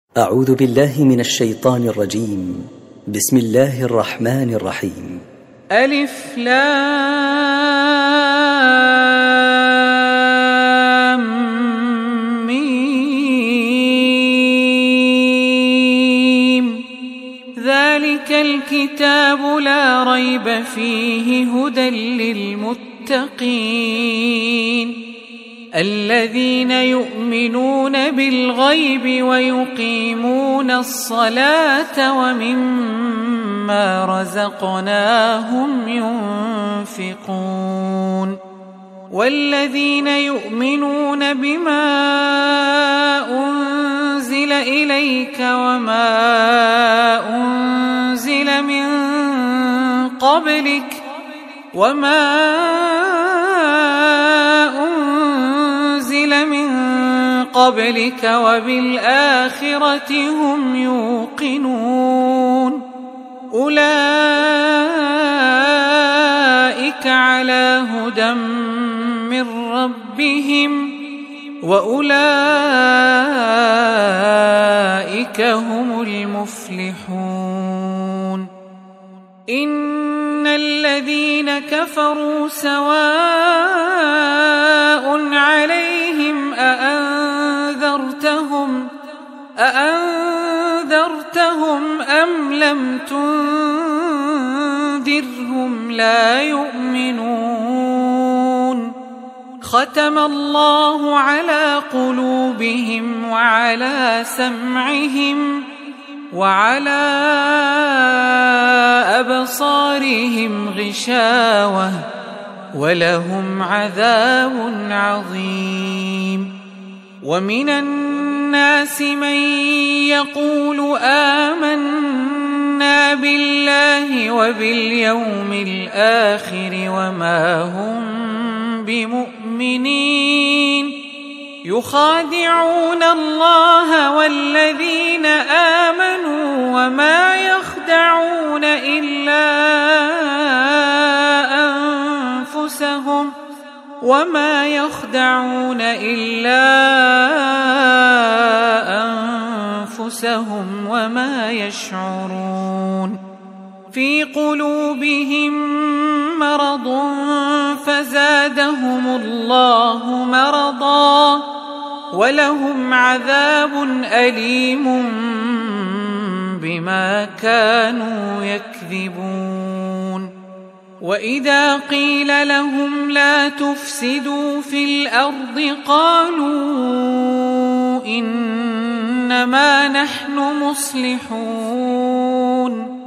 أعوذ بالله من الشيطان الرجيم. بسم الله الرحمن الرحيم. ألف لام ميم ذلك الكتاب لا ريب فيه هدى للمتقين الذين يؤمنون بالغيب ويقيمون الصلاة ومما رزقناهم ينفقون والذين يؤمنون بما أنزل إليك وما أنزل من قبلك وبالآخرة هم يوقنون أولئك على هدى من ربهم وأولئك هم المفلحون إن الذين كفروا سواء عليهم أأنذرتهم أم لم تنذرهم لا يؤمنون ختم الله على قلوبهم وعلى سمعهم وعلى أبصارهم غشاوة ولهم عذاب عظيم ومن الناس من يقول آمنا بالله وباليوم الآخر وما هم بمؤمنين يخادعون الله والذين آمنوا وما يخدعون إلا أنفسهم وما يشعرون في قلوبهم مرض فزادهم الله مرضا ولهم عذاب أليم بما كانوا يكذبون وإذا قيل لهم لا تفسدوا في الأرض قالوا إنما نحن مصلحون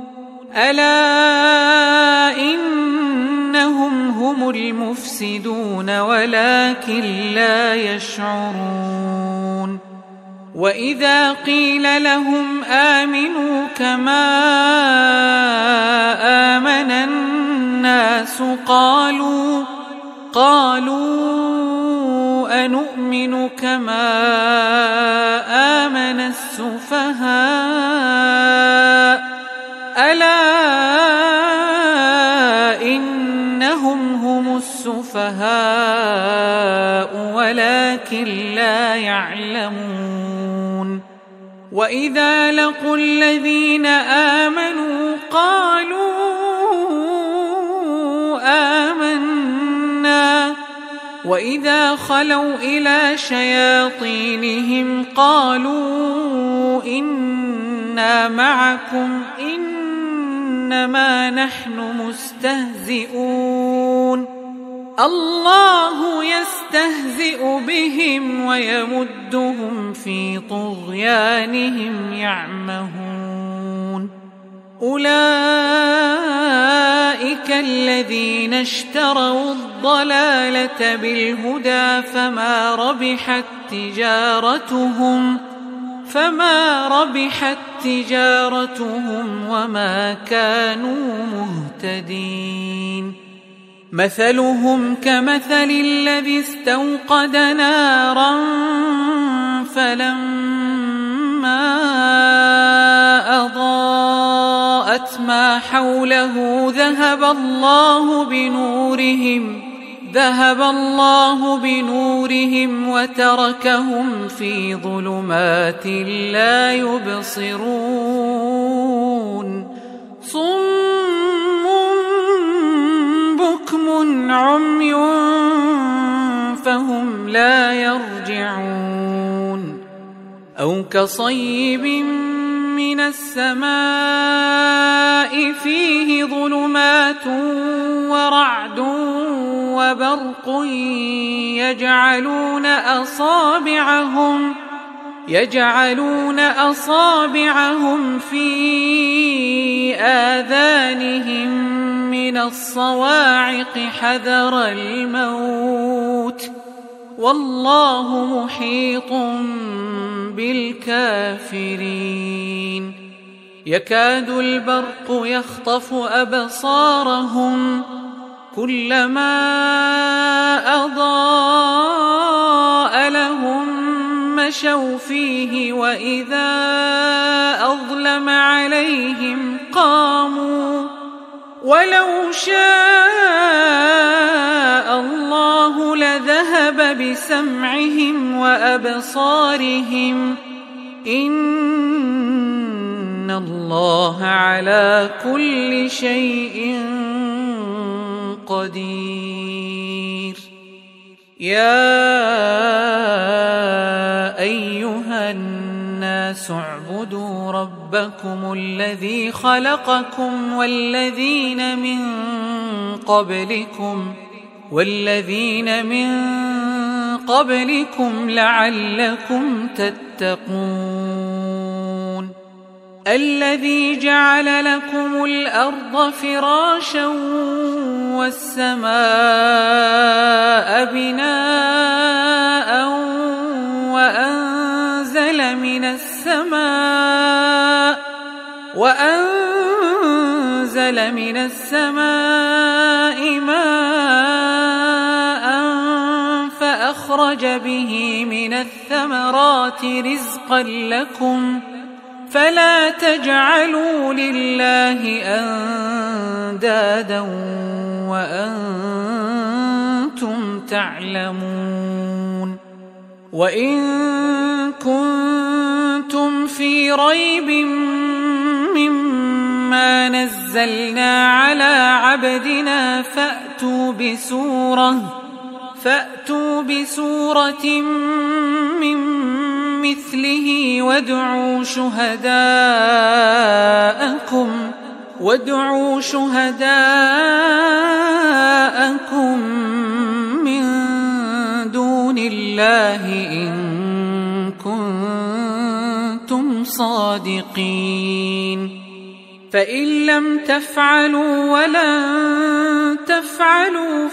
ألا إنهم هم المفسدون ولكن لا يشعرون وإذا قيل لهم آمنوا كما آمن الناس قالوا أنؤمن كما آمن السفهاء ألا إنهم هم السفهاء ولكن لا يعلمون وإذا لقوا الذين آمنوا قالوا آمنا وإذا خلوا إلى شياطينهم قالوا إنا معكم إنما نحن مستهزئون الله يستهزئ بهم ويمدهم في طغيانهم يعمهون أولئك الذين اشتروا الضلالة بالهدى فما ربحت تجارتهم وما كانوا مهتدين مثلهم كمثل الذي استوقد نارا فلما أضاءت ما حوله ذهب الله بنورهم وتركهم في ظلمات لا يبصرون صم بكم عمي فهم لا يرجعون أو كصيب من السماء فيه ظلمات ورعد وبرق يجعلون أصابعهم في آذانهم من الصواعق حذر الموت والله محيط بالكافرين يكاد البرق يخطف أبصارهم كلما أضاء لهم مشوا فيه وإذا أظلم عليهم قاموا ولو شاء الله لذهب بسمعهم وأبصارهم إن الله على كل شيء قدير يا أيها الناس اعبدوا ربكم الذي خلقكم والذين من قبلكم لعلكم تتقون الذي جعل لكم الأرض فراشا والسماء بناء وأنزل من السماء ماء فأخرج به من الثمرات رزقا لكم فلا تجعلوا لله أندادا وأنتم تعلمون وإن كنتم في ريب مما نزلنا على عبدنا فأتوا بسورة من مثله وادعوا شهداءكم من دون الله إن كنتم صادقين فإن لم تفعلوا ولن تفعلوا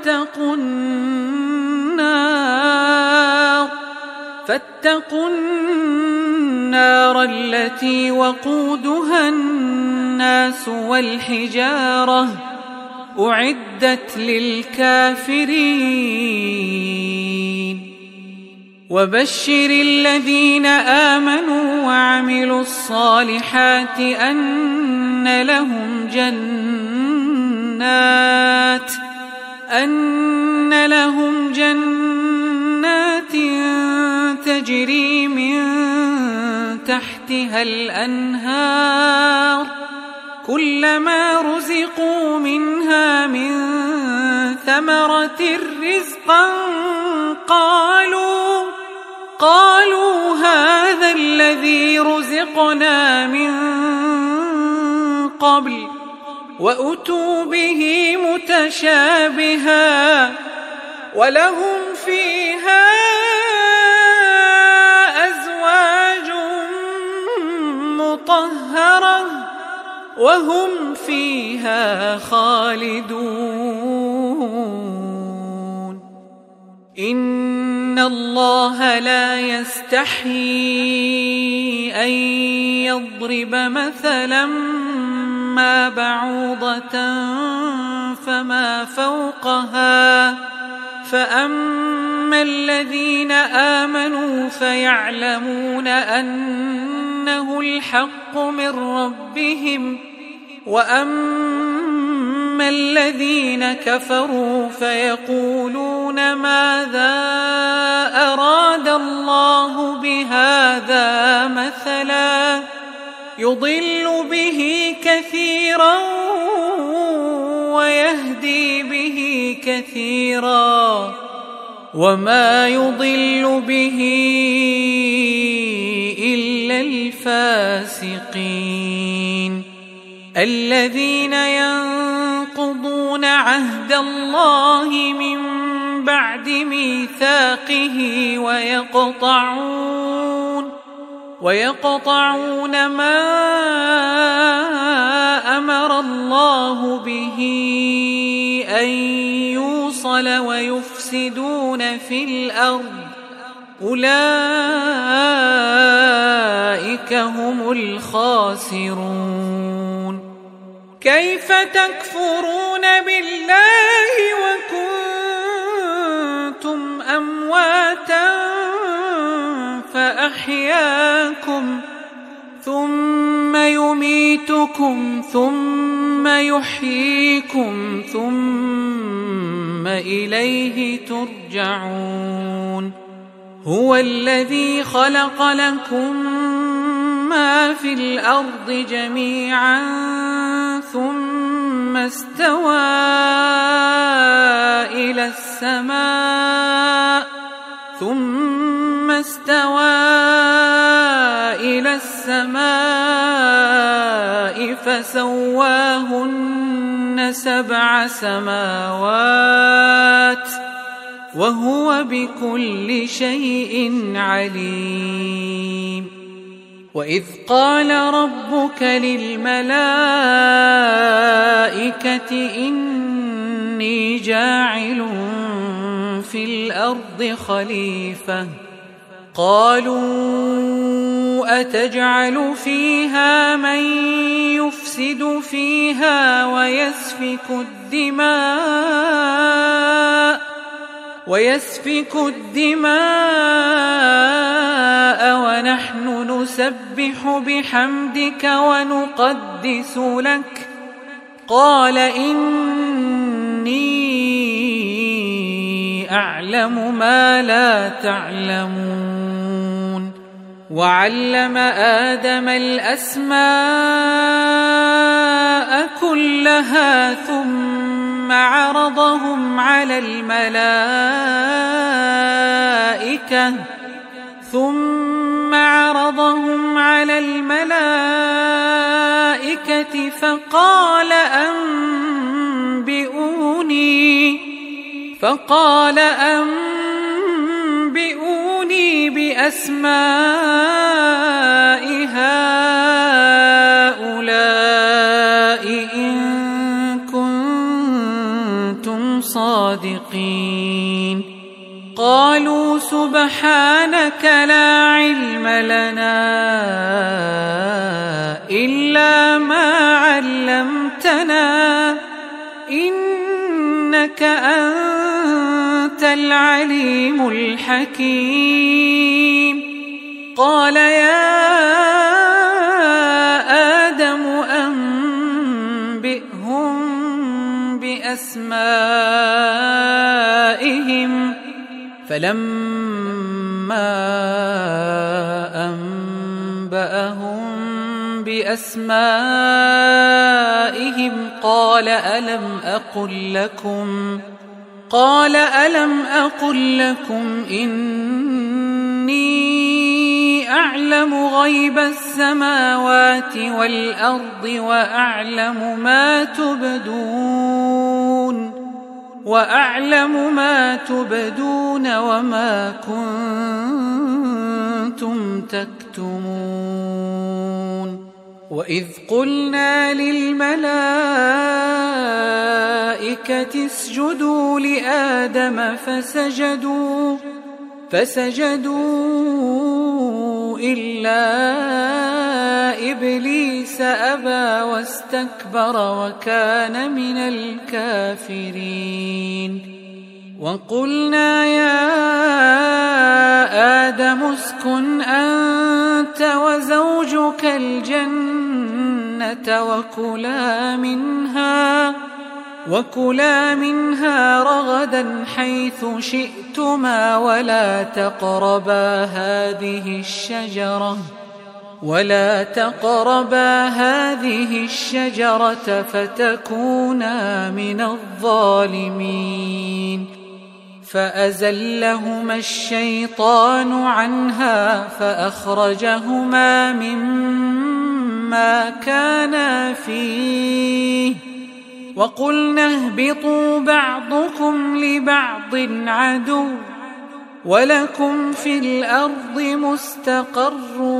فاتقوا النار التي وقودها الناس والحجارة أعدت للكافرين وبشر الذين آمنوا وعملوا الصالحات أن لهم جنات تجري من تحتها الأنهار كلما رزقوا منها من ثمرة رزقا قالوا هذا الذي رزقنا من قبل وأتوا به متشابها ولهم فيها أزواج مطهرة وهم فيها خالدون إن الله لا يستحيي أن يضرب مثلا ما بعوضة فما فوقها فأما الذين آمنوا فيعلمون أنه الحق من ربهم وأما أما الذين كفروا فيقولون ماذا أراد الله بهذا مثلا يضل به كثيرا ويهدي به كثيرا وما يضل به إلا الفاسقين الذين ينقضون عهد الله من بعد ميثاقه ويقطعون ما أمر الله به أن يوصل ويفسدون في الأرض أولئك هم الخاسرون كيف تكفرون بالله وكنتم أمواتا فأحياكم ثم يميتكم ثم يحييكم ثم إليه ترجعون هو الذي خلق لكم ما في الأرض جميعا ثم استوى إلى السماء فسواهن 7 سماوات وهو بكل شيء عليم وإذ قال ربك للملائكة إني جاعل في الأرض خليفة قالوا أتجعل فيها من يفسد فيها ويسفك الدماء ونحن نسبح بحمدك ونقدس لك قال إني أعلم ما لا تعلمون وعلم آدم الأسماء كلها ثم عرضهم على الملائكة فقال أنبئوني بأسماء هؤلاء إن كنتم صادقين قالوا سبحانك لا علم لنا إلا ما علمتنا إنك أنت العليم الحكيم قال يا آدم أنبئهم بأسمائهم فلما أنبأهم بأسمائهم قال ألم أقل لكم إني أعلم غيب السماوات والأرض وأعلم ما تبدون وما كنتم تكتمون وإذ قلنا للملائكة اسجدوا لآدم فسجدوا إلا إبليس أبى واستكبر وكان من الكافرين وقلنا يا آدم اسكن أنت وزوجك الجنة وكلا منها رغدا حيث شئتما ولا تقربا هذه الشجرة فتكونا من الظالمين. فأزلهما الشيطان عنها فأخرجهما مما كانا فيه وقلنا اهبطوا بعضكم لبعض عدو ولكم في الأرض مستقر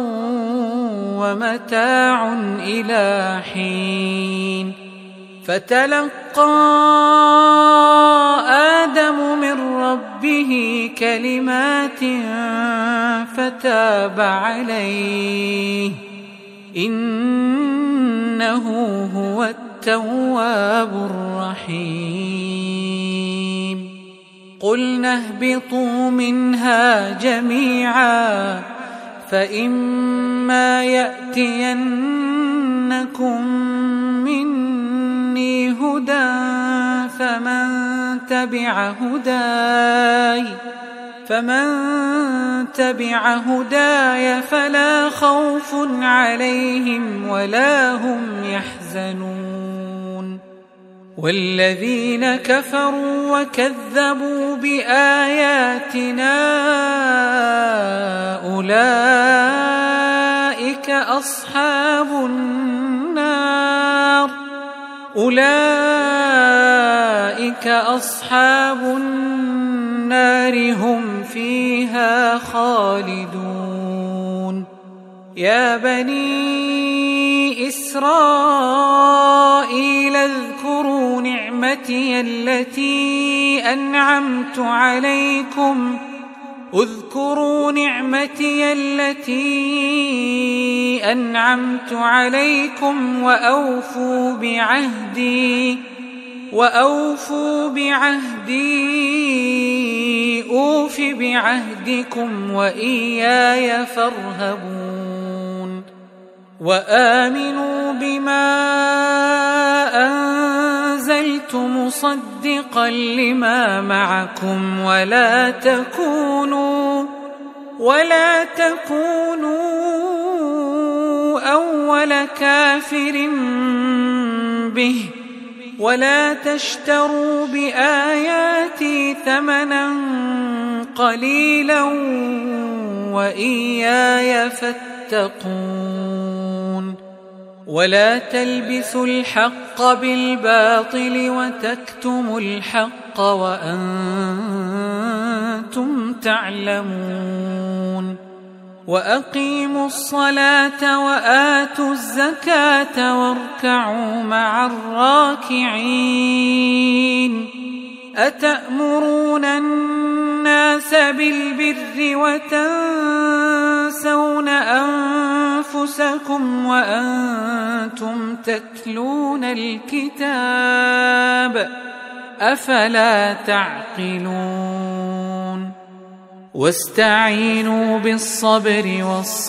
ومتاع إلى حين. فتلقى آدم من ربه كلمات فتاب عليه إنه هو التواب الرحيم. قلنا اهبطوا منها جميعا فإما يأتينكم مني هدى فمن تبع هداي فلا خوف عليهم ولا هم يحزنون. والذين كفروا وكذبوا بآياتنا أولئك أصحاب النار هم فيها خالدون. يا بني إسرائيل اذكروا نعمتي التي أنعمت عليكم وأوفوا بعهدي أوف بعهدكم وإياي فارهبون. وآمنوا بما أنزلت مصدقا لما معكم ولا تكونوا أول كافر به ولا تشتروا بآياتي ثمنا قليلا وإياي فاتقون. ولا تلبسوا الحق بالباطل وتكتموا الحق وأنتم تعلمون. وأقيموا الصلاة وآتوا الزكاة واركعوا مع الراكعين. أتأمرون الناس بالبر وتنسون أنفسكم وأنتم تتلون الكتاب أفلا تعقلون. واستعينوا بالصبر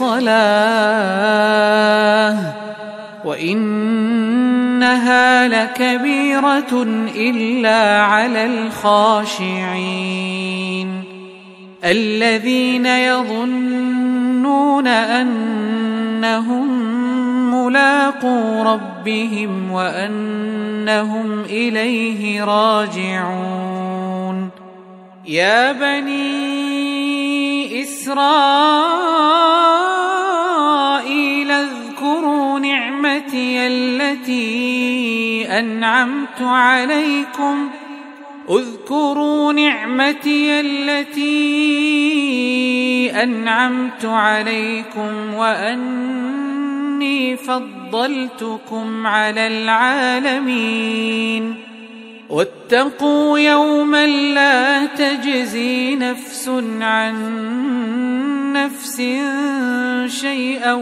والصلاة وإنها لكبيرة إلا على الخاشعين الذين يظنون أنهم ملاقو ربهم وأنهم إليه راجعون. يا بني إسرائيل اذكروا نعمتي التي أنعمت عليكم وأني فضلتكم على العالمين. واتقوا يوما لا تجزي نفس عن نفس شيئا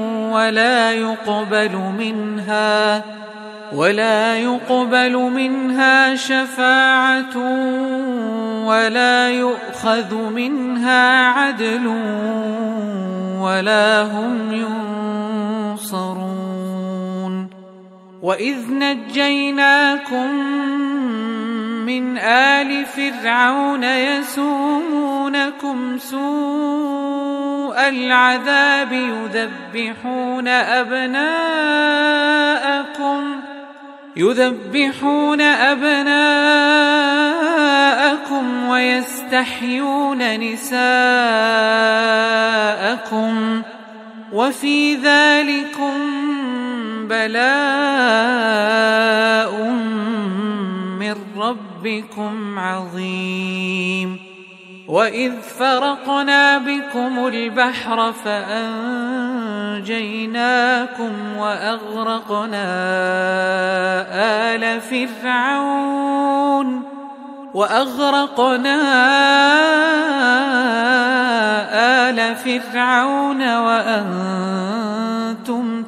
ولا يقبل منها شفاعة ولا يؤخذ منها عدل ولا هم ينصرون. وإذ نجيناكم من آل فرعون يسومونكم سوء العذاب يذبحون أبناءكم ويستحيون نساءكم وفي ذلكم بلاء من ربكم عظيم. وإذ فرقنا بكم البحر فأنجيناكم وأغرقنا آل فرعون وأنتم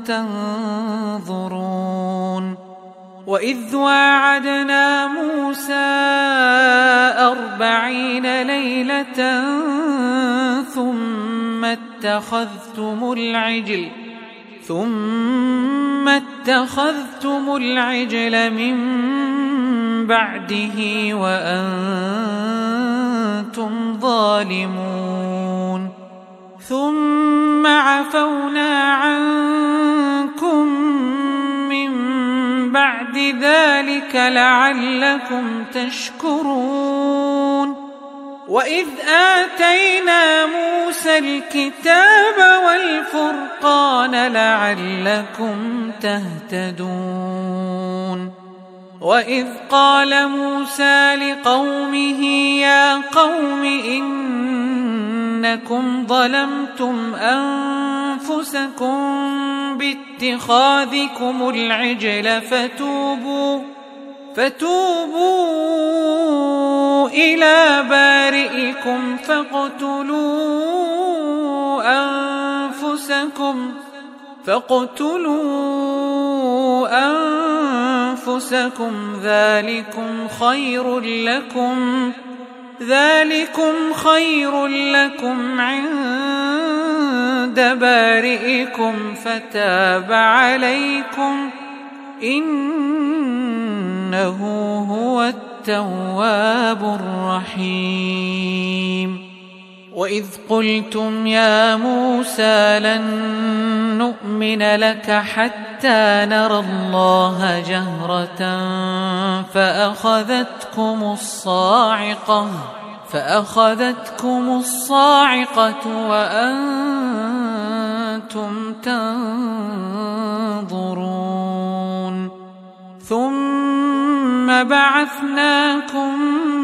تنظرون. وإذ واعدنا موسى 40 ليلة ثم اتخذتم العجل من بعده وأنتم ظالمون. ثم عفونا عنكم من بعد ذلك لعلكم تشكرون. وإذ آتينا موسى الكتاب والفرقان لعلكم تهتدون. وإذ قال موسى لقومه يا قوم إنكم ظلمتم أنفسكم باتخاذكم العجل فتوبوا إلى بارئكم فاقتلوا أنفسكم ذلكم خير لكم عند بارئكم فتاب عليكم إنه هو التواب الرحيم. وإذ قلتم يا موسى لن نؤمن لك حتى نرى الله جهرة فأخذتكم الصاعقة وأنتم تنظرون. ثم بعثناكم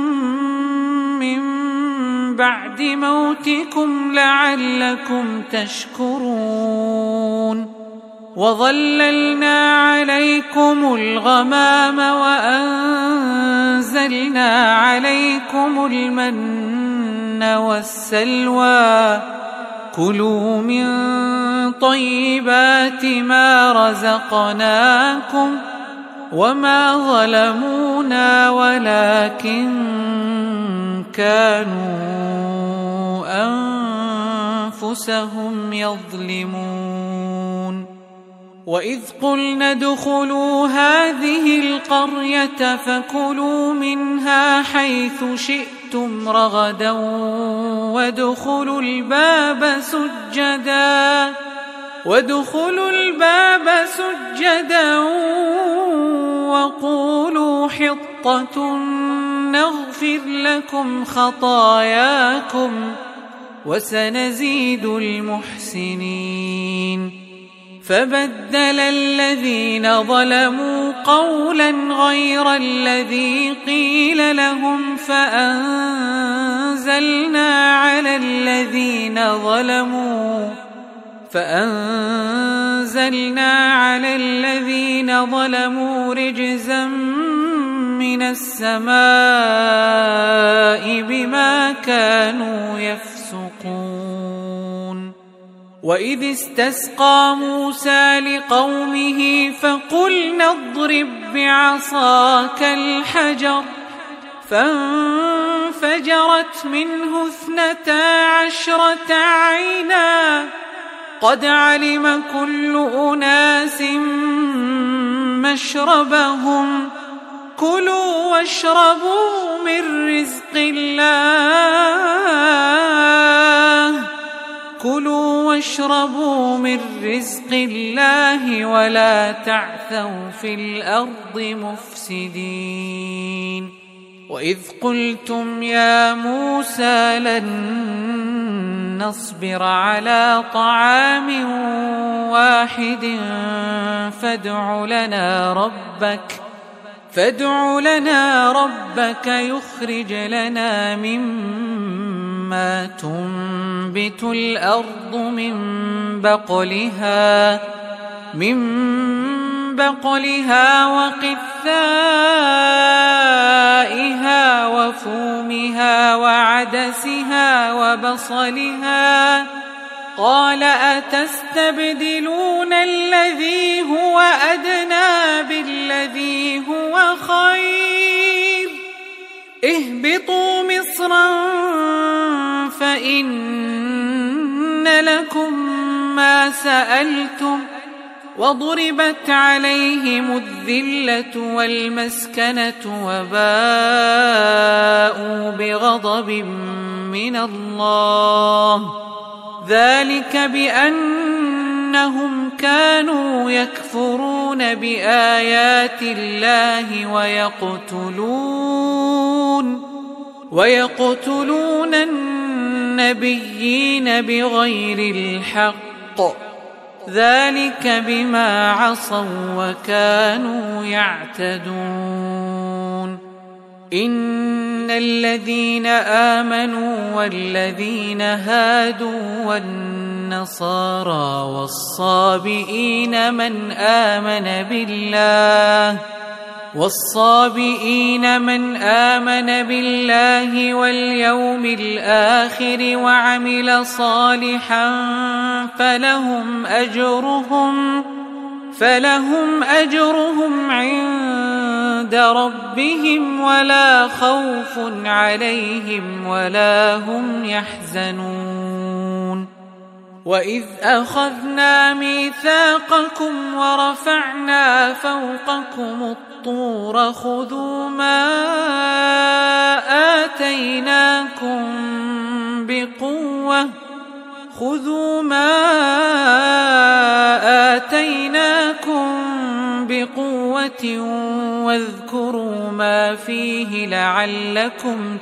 من بعد موتكم لعلكم تشكرون. وظللنا عليكم الغمام وأنزلنا عليكم المن والسلوى كلوا من طيبات ما رزقناكم وما ظلمونا ولكن كانوا أنفسهم يظلمون. وإذ قلنا ادخلوا هذه القرية فكلوا منها حيث شئتم رغدا وادخلوا الباب سجدا وقولوا حطة نغفر لكم خطاياكم وسنزيد المحسنين. فبدل الذين ظلموا قولا غير الذي قيل لهم فأنزلنا على الذين ظلموا رجزا من السماء بما كانوا يفسقون. وإذ استسقى موسى لقومه فقلنا اضرب بعصاك الحجر فانفجرت منه 12 عينا قد علم كل أناس مشربهم كلوا واشربوا من رزق الله ولا تعثوا في الأرض مفسدين وإذ قلتم يا موسى لن نصبر على طعام واحد فادع لنا ربك يخرج لنا مما تنبت الأرض من بقلها وقثائها وفومها وعدسها وبصلها قال أتستبدلون الذي هو أدنى بالذي هو خير اهبطوا مصرا فإن لكم ما سألتم وضربت عليهم الذلة والمسكنة وباءوا بغضب من الله ذلك بأنهم كانوا يكفرون بآيات الله ويقتلون النبيين بغير الحق ذلك بما عصوا وكانوا يعتدون إن الذين آمنوا والذين هادوا والنصارى والصابئين من آمن بالله واليوم الآخر وعمل صالحا فلهم أجرهم عند ربهم ولا خوف عليهم ولا هم يحزنون وإذ أخذنا ميثاقكم ورفعنا فوقكم الطور خذوا ما آتيناكم بقوة واذكروا ما فيه لعلكم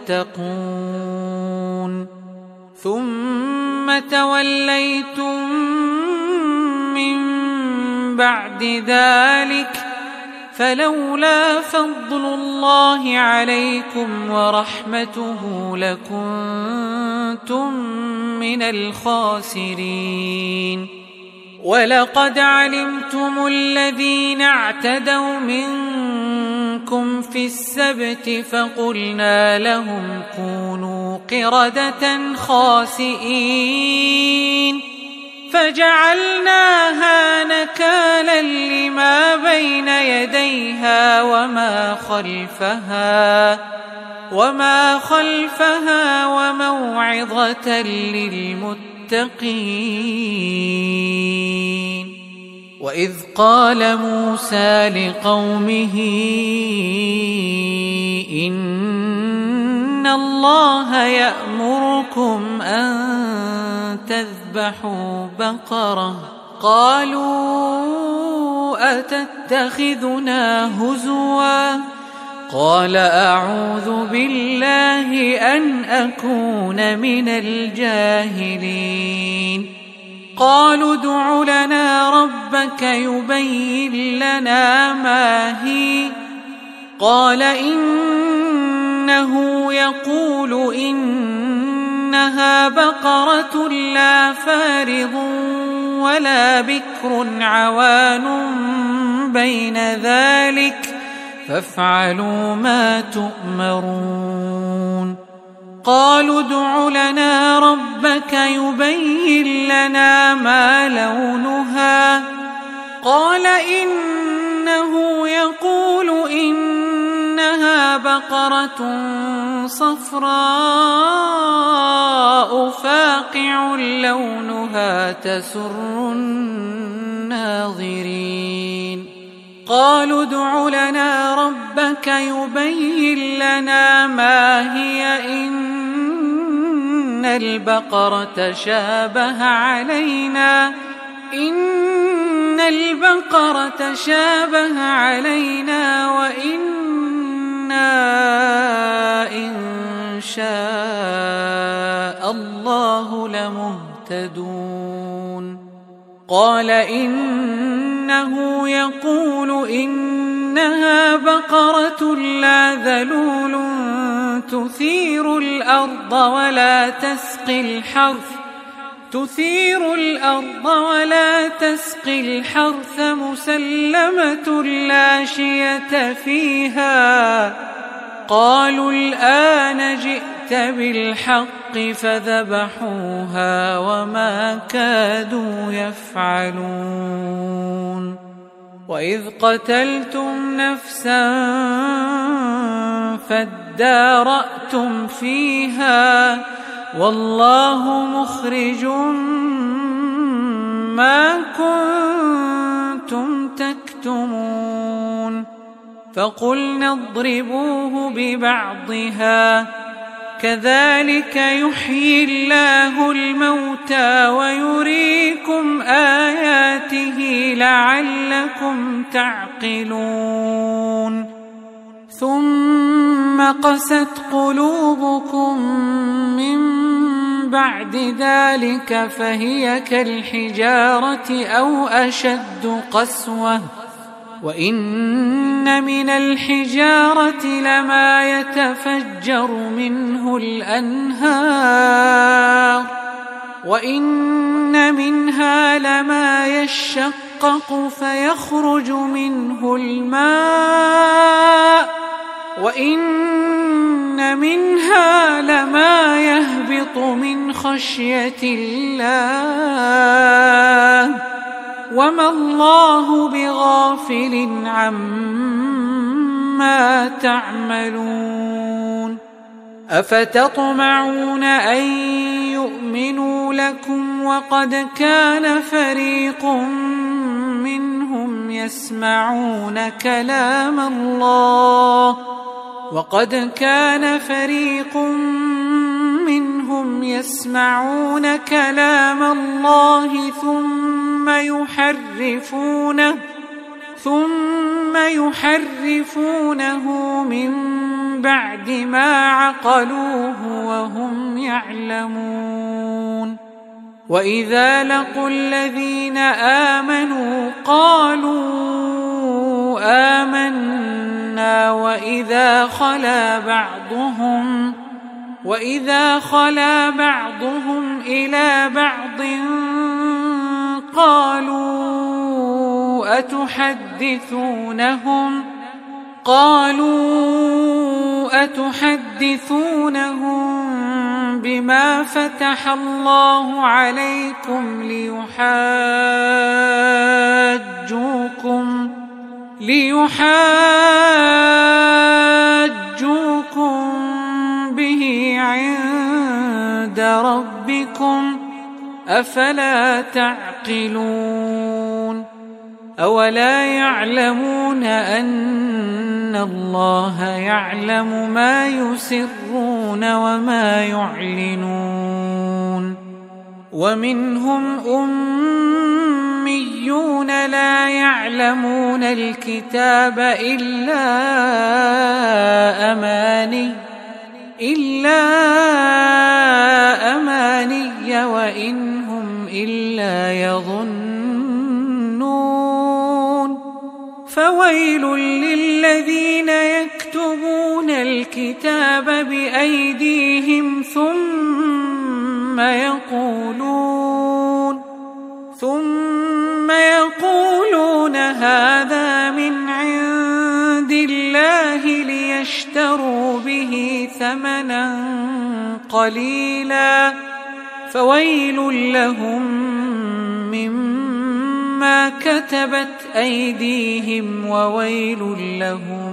تتقون ثم توليتم من بعد ذلك فلولا فضل الله عليكم ورحمته لكنتم من الخاسرين ولقد علمتم الذين اعتدوا منكم في السبت فقلنا لهم كونوا قردة خاسئين فجعلناها نكالا لما بين يديها وما خلفها وموعظة للمتقين وإذ قال موسى لقومه إن الله يأمركم أن تذبحوا بقرة قالوا أتتخذنا هزوا قال أعوذ بالله أن أكون من الجاهلين قالوا ادع لنا ربك يبين لنا ما هي قال إنه يقول إنها بقرة لا فارض ولا بكر عوان بين ذلك فافعلوا ما تؤمرون قالوا ادع لنا ربك يبين لنا ما لونها قال إنه يقول إنها بقرة صفراء فاقع لونها تسر الناظرين قالوا ادع لنا ربك يبين لنا ما هي إن البقرة شابه علينا وإنا إن شاء الله لمهتدون قال إنه يقول إنها بقرة لا ذلول تثير الأرض ولا تسقي الحرث مسلمة لا شية فيها قالوا الآن جئت بالحق فذبحوها وما كادوا يفعلون وإذ قتلتم نفسا فادارأتم فيها والله مخرج ما كنتم تكتمون فقلنا اضربوه ببعضها كذلك يحيي الله الموتى ويريكم آياته لعلكم تعقلون ثم قست قلوبكم من بعد ذلك فهي كالحجارة أو أشد قسوة وإن من الحجارة لما يتفجر منه الأنهار وإن منها لما يشقق فيخرج منه الماء وإن منها لما يهبط من خشية الله وما الله بغافل عما تعملون أفتطمعون أن يؤمنوا لكم وقد كان فريق منهم يسمعون كلام الله ثم يحرفونه من بعد ما عقلوه وهم يعلمون وإذا لقوا الذين آمنوا قالوا آمنا وإذا خلا بعضهم إلى بعض قالوا أتحدثونهم بما فتح الله عليكم ليحاجوكم به عند ربكم أفلا تعقلون أولا يعلمون أن الله يعلم ما يسرون وما يعلنون ومنهم أميون لا يعلمون الكتاب إلا أماني وإن هم إلا يظنون فويل للذين يكتبون الكتاب بأيديهم ثم يقولون هذا من عند الله ليشتروا به ثمنا قليلا فويل لهم مما كتبت أيديهم وويل لهم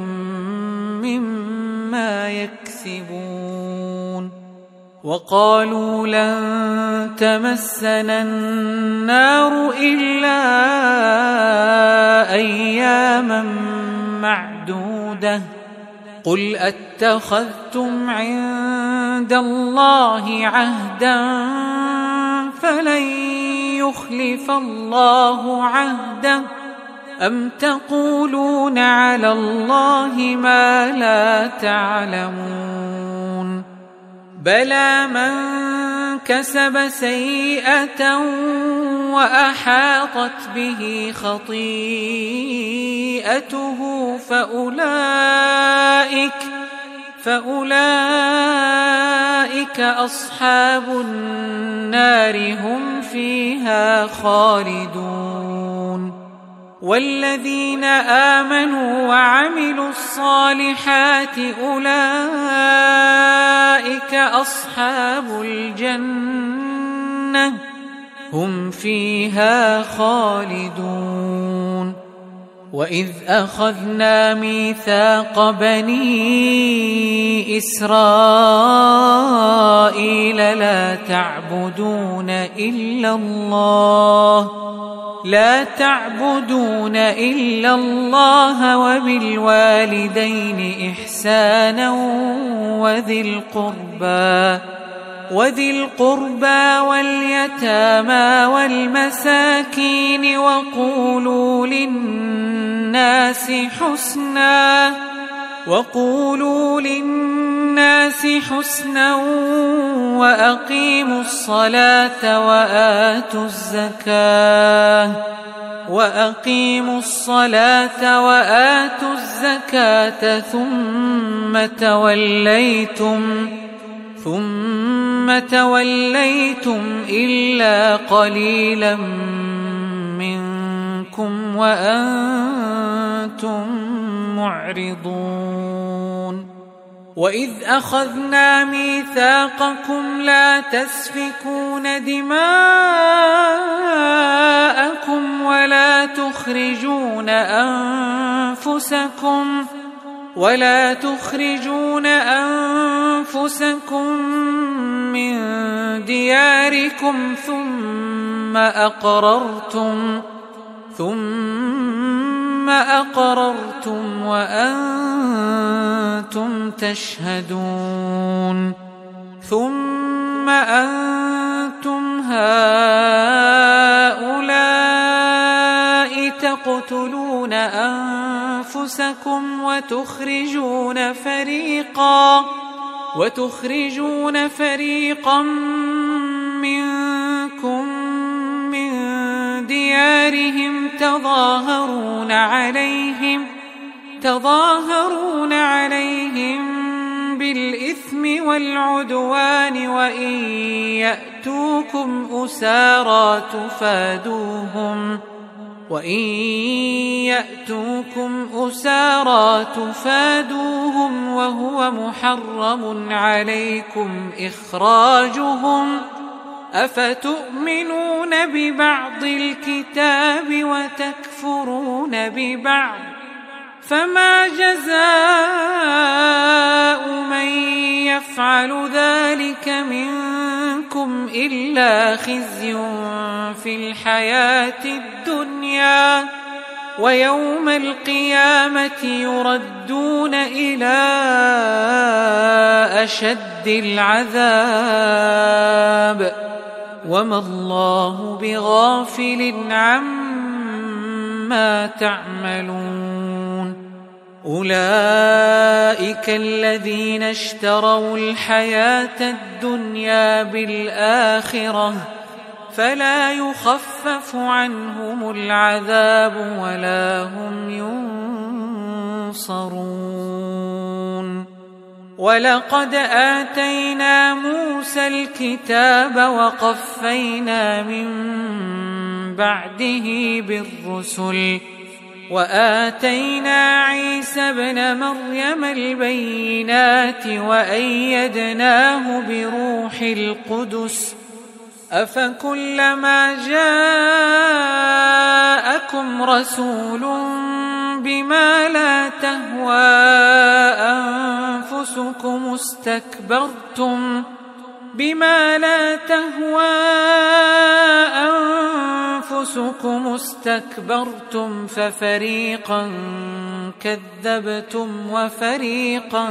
مما يكسبون وقالوا لن تمسنا النار إلا أياما معدودة قل أتخذتم عند الله عهدا فلن يخلف الله عهده أم تقولون على الله ما لا تعلمون بلى من كسب سيئة وأحاطت به خطيئته فأولئك أصحاب النار هم فيها خالدون والذين آمنوا وعملوا الصالحات أولئك أصحاب الجنة هم فيها خالدون وإذ أخذنا ميثاق بني إسرائيل لا تعبدون إلا الله وبالوالدين إحسانا وذي القربى واليتامى والمساكين وقولوا للناس حسنا وأقيموا الصلاة وآتوا الزكاة ثم توليتم إلا قليلا منكم وأنتم معرضون وإذ أخذنا ميثاقكم لا تسفكون دماءكم ولا تخرجون أنفسكم من دياركم ثم أقررتم وأنتم تشهدون ثم أنتم هؤلاء تقتلون أنفسكم وتخرجون فريقا منكم من ديارهم تظاهرون عليهم بالإثم والعدوان وإن يأتوكم أسارى تفادوهم وهو محرم عليكم إخراجهم أفتؤمنون ببعض الكتاب وتكفرون ببعض فما جزاء من يفعل ذلك منكم إلا خزي في الحياة الدنيا ويوم القيامة يردون إلى أشد العذاب وما الله بغافل عما تعملون أولئك الذين اشتروا الحياة الدنيا بالآخرة فلا يخفف عنهم العذاب ولا هم ينصرون ولقد آتينا موسى الكتاب وقفينا من بعده بالرسل وآتينا عيسى ابن مريم البينات وأيدناه بروح القدس أفكلما جاءكم رسول بما لا تهوى أنفسكم استكبرتم ففريقا كذبتم وفريقا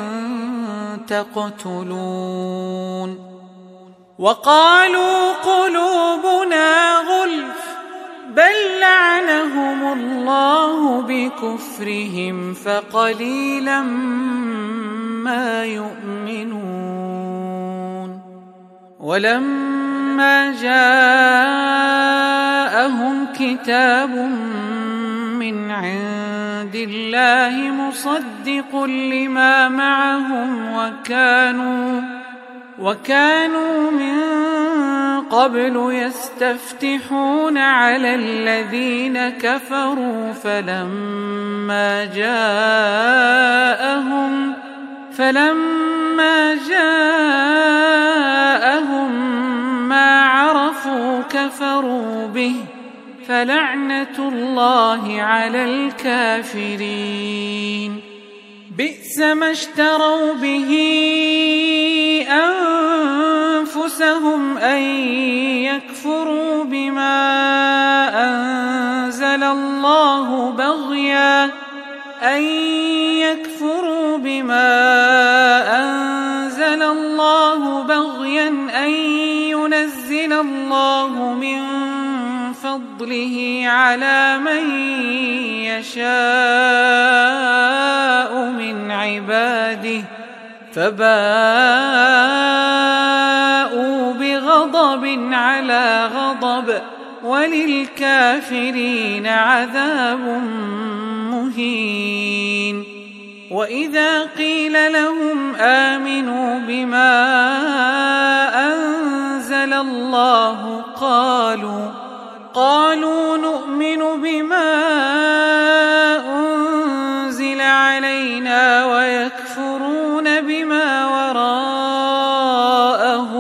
تقتلون وقالوا قلوبنا غلف بل لعنهم الله بكفرهم فقليلا ما يؤمنون ولما جاءهم كتاب من عند الله مصدق لما معهم وكانوا من قبل يستفتحون على الذين كفروا فلما جاءهم ما عرفوا كفروا به فلعنة الله على الكافرين بئس ما اشتروا به أنفسهم أن يكفروا بما أنزل الله بغيا أن ينزل الله من فضله على من يشاء من عباده فباءوا بغضب على غضب وللكافرين عذاب مهين وإذا قيل لهم آمنوا بما أنزل الله قالوا نؤمن بما أنزل علينا ويكفرون بما وراءه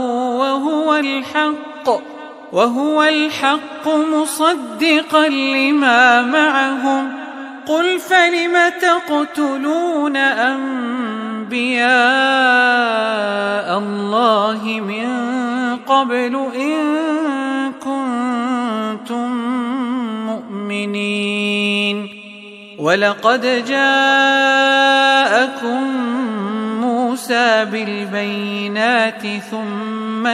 وهو الحق مصدقا لما معهم قل فلم تقتلون أنبياء الله من قبل إن كنتم مؤمنين ولقد جاءكم موسى بالبينات ثم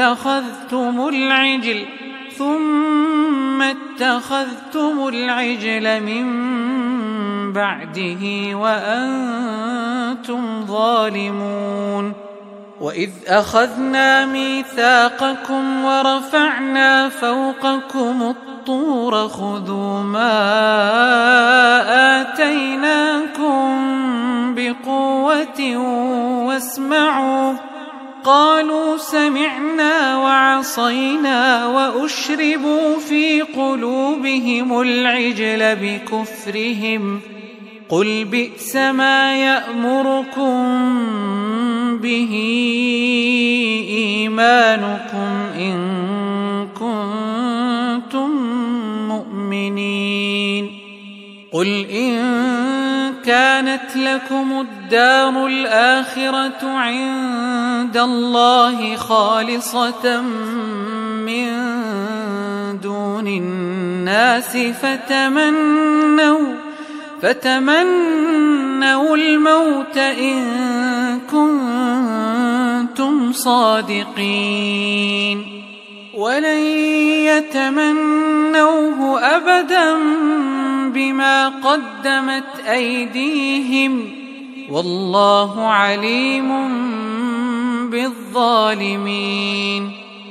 اتخذتم العجل من بعده وأنتم ظالمون وإذ أخذنا ميثاقكم ورفعنا فوقكم الطور خذوا ما آتيناكم بقوة واسمعوا قالوا سمعنا وعصينا وأشربوا في قلوبهم العجل بكفرهم قل بئس ما يأمركم به إيمانكم إن كنتم مؤمنين قل إن كانت لكم الدار الآخرة عند الله خالصة من دون الناس فتمنوا الموت إن كنتم صادقين ولن يتمنوه أبدا بما قدمت أيديهم والله عليم بالظالمين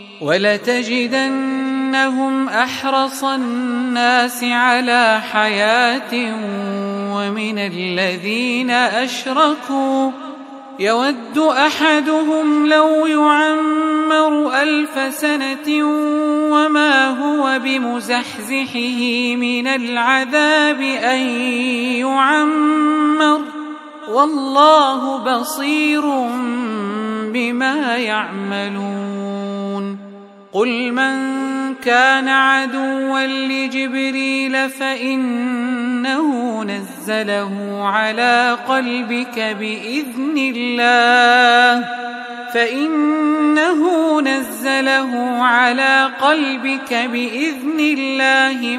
ولتجدنهم أحرص الناس على حياة ومن الذين أشركوا يود أحدهم لو يعمر 1000 سنة وما هو بمزحزحه من العذاب أن يعمر والله بصير بما يعملون قل من كان عدوا لجبريل فإنه نزله على قلبك بإذن الله فإنه نزله على قلبك بإذن الله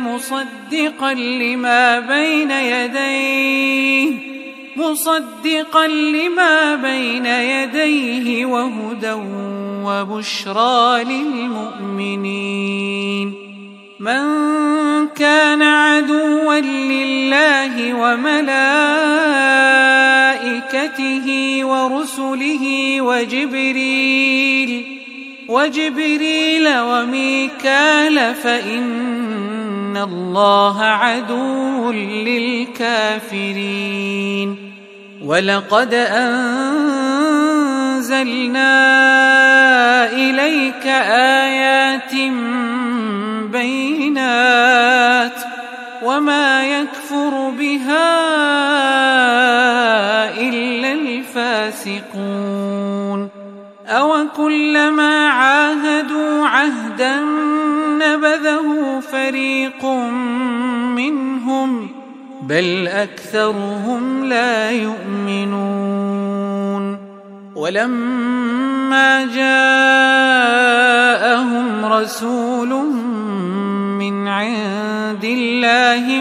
مصدقا لما بين يديه وهدى وبشرى للمؤمنين. من كان عدوا لله وملائكته ورسله وجبريل وميكال فإن الله عدو للكافرين. ولقد أنزلنا إليك آيات بينات وما يكفر بها إلا الفاسقون. أوكلما عاهدوا عهدا نبذه فريق منهم بل أكثرهم لا يؤمنون. ولما جاءهم رسول من عند الله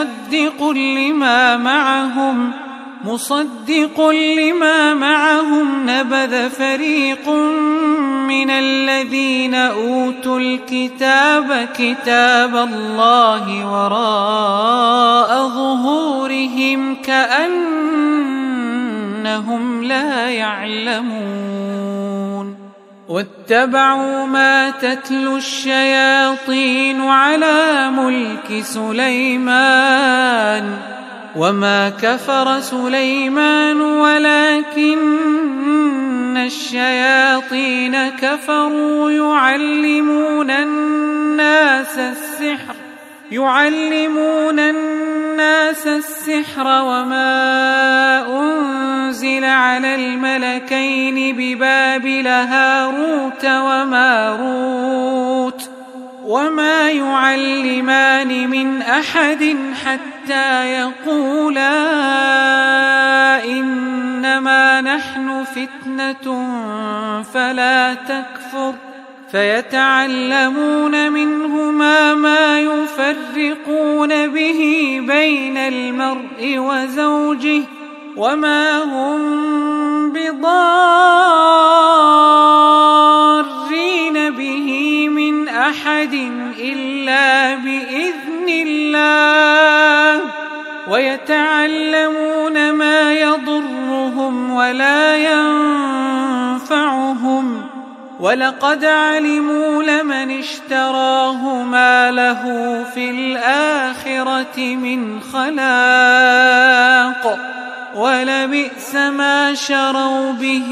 مصدق لما معهم نبذ فريق من الذين أوتوا الكتاب كتاب الله وراء ظهورهم كأنهم لا يعلمون. واتبعوا ما تتلو الشياطين على ملك سليمان وما كفر سليمان ولكن الشياطين كفروا يعلمون الناس السحر وما أنزل على الملكين ببابل هاروت وماروت وما يعلمان من أحد حتى يقولا إنما نحن فتنة فلا تكفر فيتعلمون منهما ما يفرقون به بين المرء وزوجه وما هم بضارين به من أحد إلا بإذن الله ويتعلمون ما يضرهم ولا ينفعهم ولقد علموا لمن اشتراه ما له في الآخرة من خلاق ولبئس ما شروا به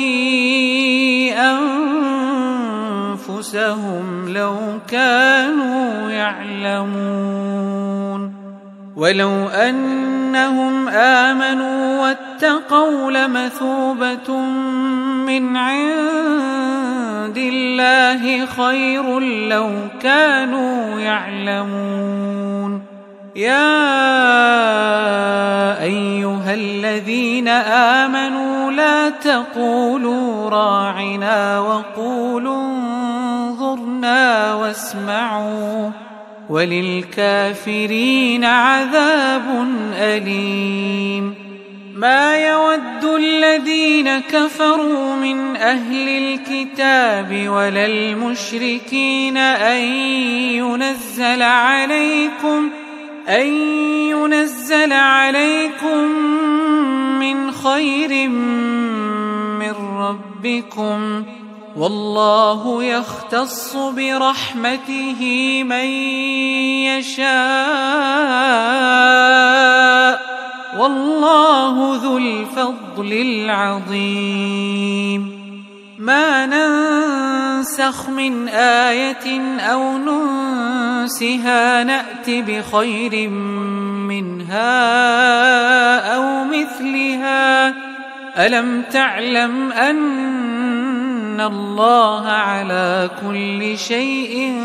أنفسهم لو كانوا يعلمون. ولو أنهم آمنوا واتقوا لمثوبة من عند الله خير لو كانوا يعلمون. يا أيها الذين آمنوا لا تقولوا راعنا وقولوا انظرنا واسمعوا وللكافرين عذاب أليم. ما يود الذين كفروا من أهل الكتاب ولا المشركين أن ينزل عليكم من خير من ربكم والله يختص برحمته من يشاء والله ذو الفضل العظيم. ما ننسخ من آية أو ننسها نأت بخير منها أو مثلها. ألم تعلم أن الله على كل شيء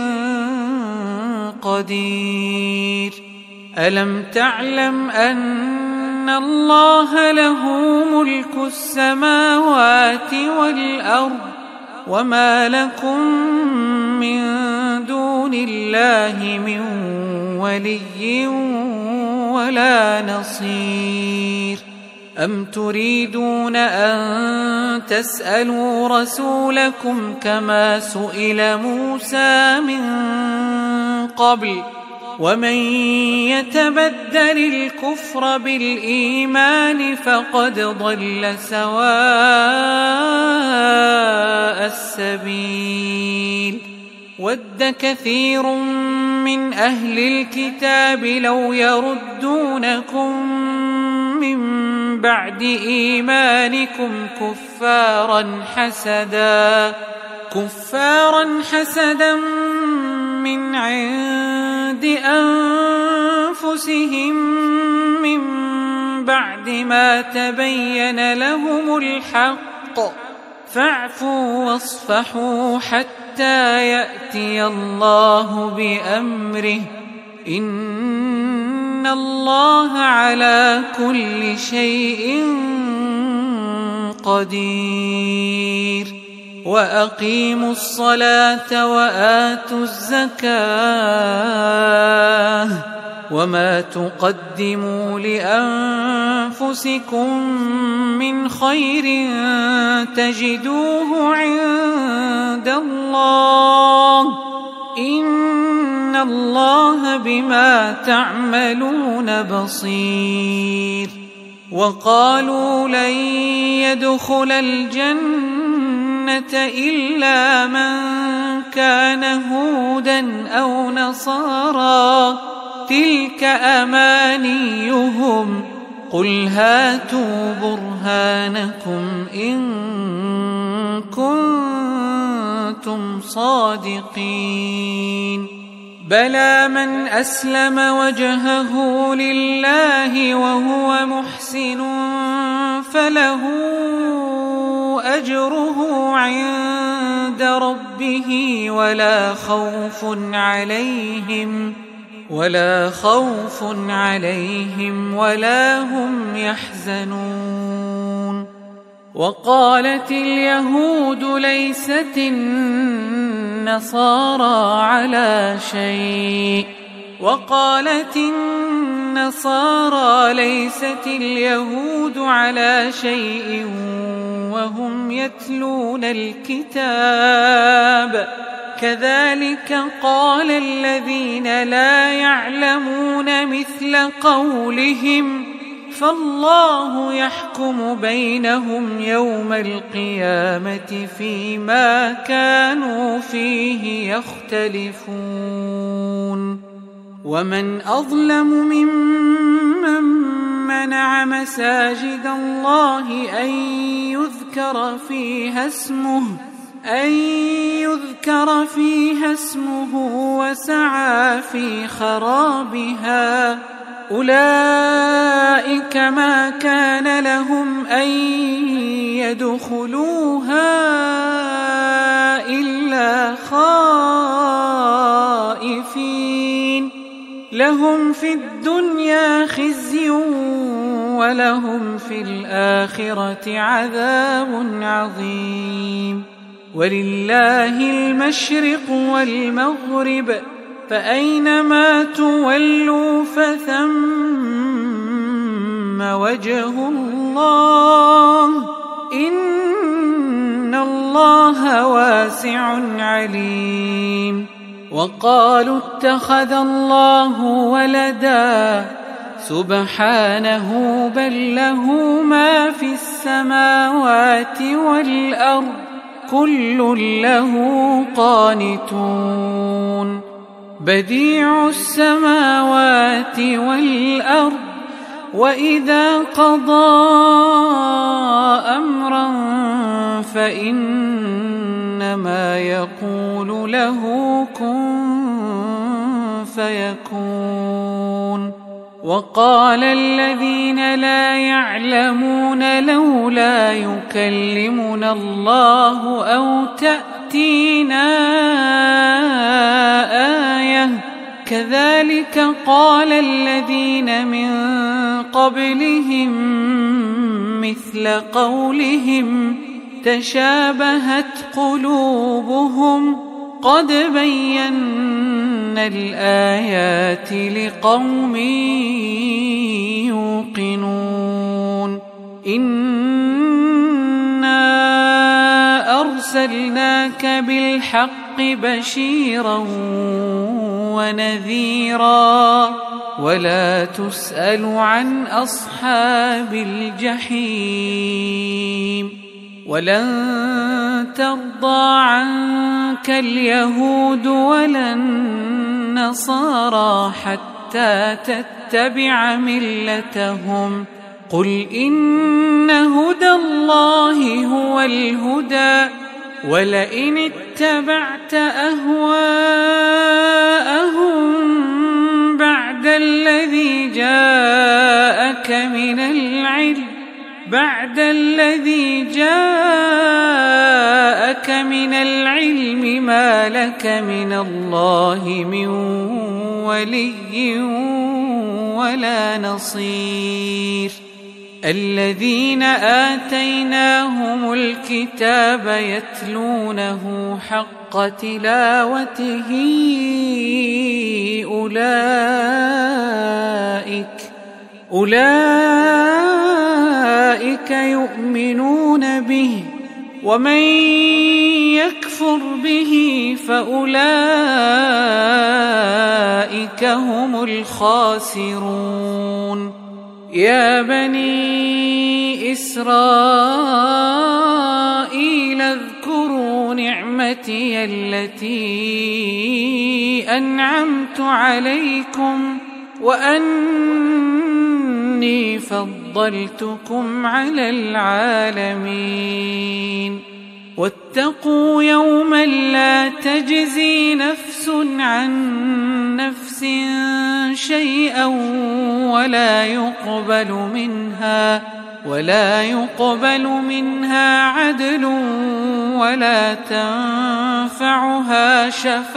قدير. ألم تعلم أن الله له ملك السماوات والأرض وما لكم من دون الله من ولي ولا نصير أم تريدون أن تسألوا رسولكم كما سئل موسى من قبل ومن يتبدل الكفر بالإيمان فقد ضل سواء السبيل ود كثير من أهل الكتاب لو يردونكم من بعد إيمانكم كفارا حسدا من عند أنفسهم من بعد ما تبين لهم الحق فاعفوا واصفحوا حتى يأتي الله بأمره إن الله على كل شيء قدير وأقيموا الصلاة وآتوا الزكاة وما تقدموا لأنفسكم من خير تجدوه عند الله إن الله بما تعملون بصير وقالوا لن يدخل الجنة إلا من كان هودا أو نصارى تلك أمانيهم قل هاتوا برهانكم إن كنتم صادقين بلى من أسلم وجهه لله وهو محسن فله أجره عند ربه ولا خوف عليهم ولا هم يحزنون وقالت اليهود ليست النصارى على شيء وقالت النصارى ليست اليهود على شيء وهم يتلون الكتاب كذلك قال الذين لا يعلمون مثل قولهم فالله يحكم بينهم يوم القيامة فيما كانوا فيه يختلفون ومن أظلم ممن منع مساجد الله أن يذكر فيها اسمه وسعى في خرابها أولئك ما كان لهم أن يدخلوها إلا خائفين لهم في الدنيا خزي ولهم في الآخرة عذاب عظيم ولله المشرق والمغرب فأينما تولوا فثم وجه الله إن الله واسع عليم وقالوا اتخذ الله ولدا سبحانه بل له ما في السماوات والأرض كل له قانتون بديع السماوات والأرض وإذا قضى أمرا فإنما يقول له كن فيكون وقال الذين لا يعلمون لولا يكلمنا الله أو تأتينا آية كذلك قال الذين من قبلهم مثل قولهم تشابهت قلوبهم قد بينا الآيات لقوم يوقنون إنا أرسلناك بالحق بشيرا ونذيرا ولا تسأل عن أصحاب الجحيم ولن ترضى عنك اليهود ولا النصارى حتى تتبع ملتهم قل إن هدى الله هو الهدى ولئن اتبعت أهواءهم بعد الذي جاءك من العلم ما لك من الله من ولي ولا نصير الذين آتيناهم الكتاب يتلونه حق تلاوته أولئك يؤمنون به ومن يكفر به فأولئك هم الخاسرون يا بني إسرائيل اذكروا نعمتي التي أنعمت عليكم وأني فضلتكم على العالمين واتقوا يوما لا تجزي نفس عن نفس شيئا ولا يقبل منها عدل ولا تنفعها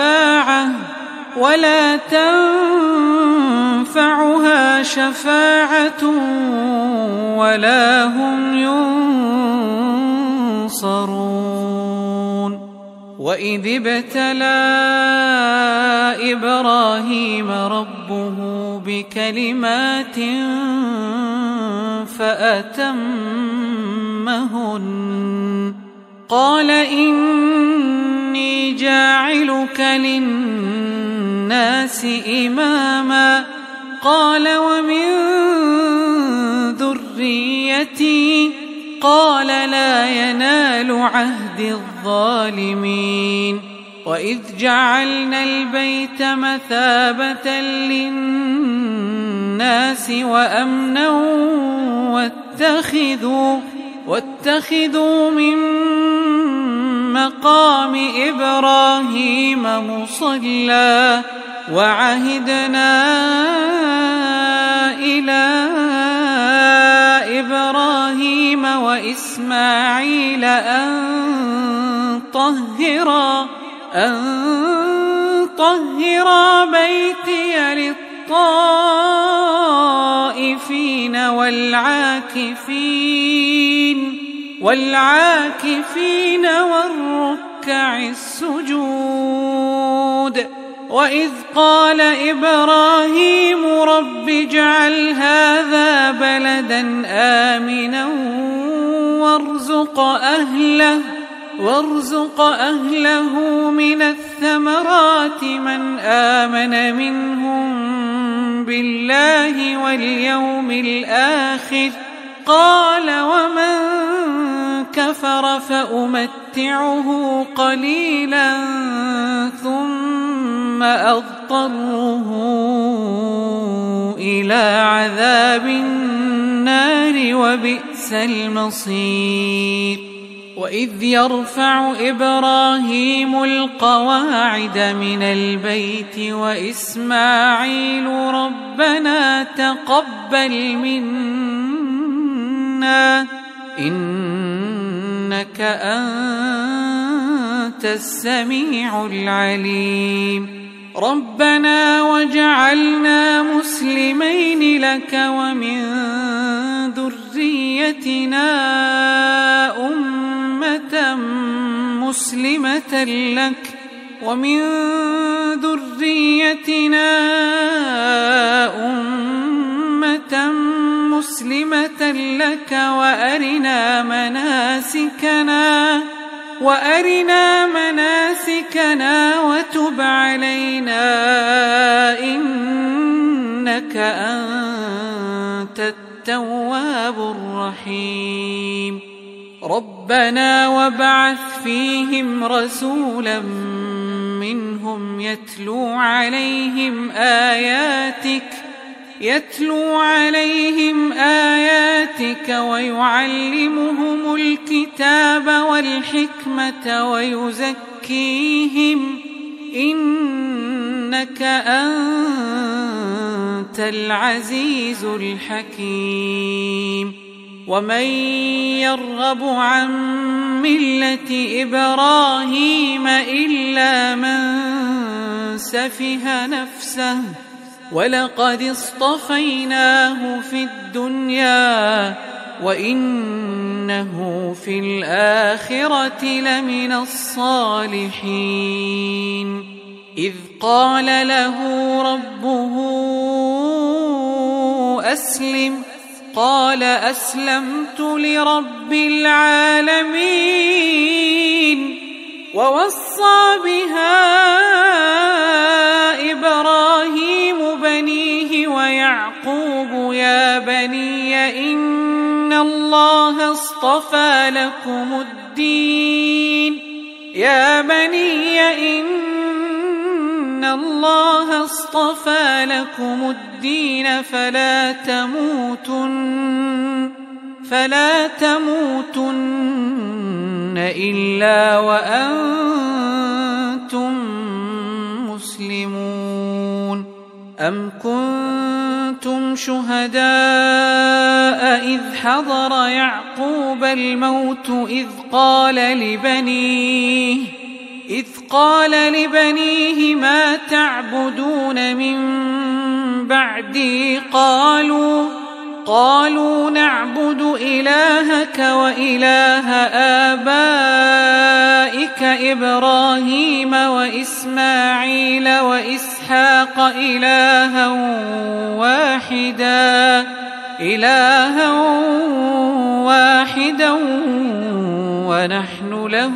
شفاعة ولا هم ينصرون وإذ ابتلى إبراهيم ربه بكلمات فأتمهن قال إني جاعلك للناس إماما قال ومن ذريتي قال لا ينال عهد الظالمين وإذ جعلنا البيت مثابة للناس وأمنا واتخذوا من مقام إبراهيم مصلى وعهدنا إلى إبراهيم وإسماعيل أن طهرا بيتي للطائفين والعاكفين والركع السجود وإذ قال إبراهيم رب اجعل هذا بلدا آمنا وارزق أهله من الثمرات من آمن منهم بالله واليوم الآخر قال ومن كفر فأمتعه قليلا ثم أضطره إلى عذاب النار وبئس المصير وإذ يرفع إبراهيم القواعد من البيت وإسماعيل ربنا تقبل منا إنك أنت السميع العليم ربنا وجعلنا مسلمين لك ومن ذريتنا أمة مسلمة لك ومن ذريتنا أمة مسلمة لك وأرنا مناسكنا وتب علينا إنك أنت التواب الرحيم ربنا وابعث فيهم رسولا منهم يتلو عليهم آياتك ويعلمهم الكتاب والحكمة ويزكيهم إنك أنت العزيز الحكيم ومن يرغب عن ملة إبراهيم إلا من سفه نفسه ولقد اصطفيناه في الدنيا وإنه في الآخرة لمن الصالحين إذ قال له ربه أسلم قال أسلمت لرب العالمين ووصى بها إبراهيم بنيه ويعقوب يا بني إن الله اصطفى لكم الدين فلا تموتن إلا وأنتم مسلمون أم كنتم شهداء إذ حضر يعقوب الموت إذ قال لبنيه ما تعبدون من بعدي قالوا نعبد إلهك وإله آبائك إبراهيم وإسماعيل وإسحاق إلها واحدا ونحن له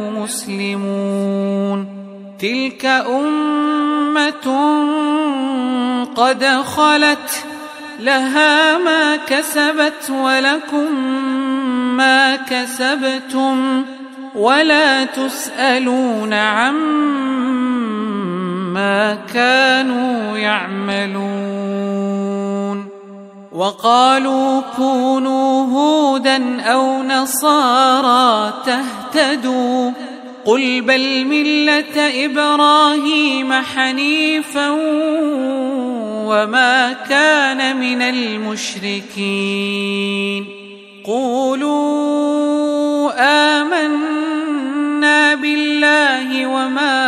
مسلمون تلك أمة قد خلت لها ما كسبت ولكم ما كسبتم ولا تسألون عما كانوا يعملون وقالوا كونوا هودا أو نصارى تهتدوا قل بل ملة إبراهيم حنيفا وما كان من المشركين قولوا آمنا بالله وما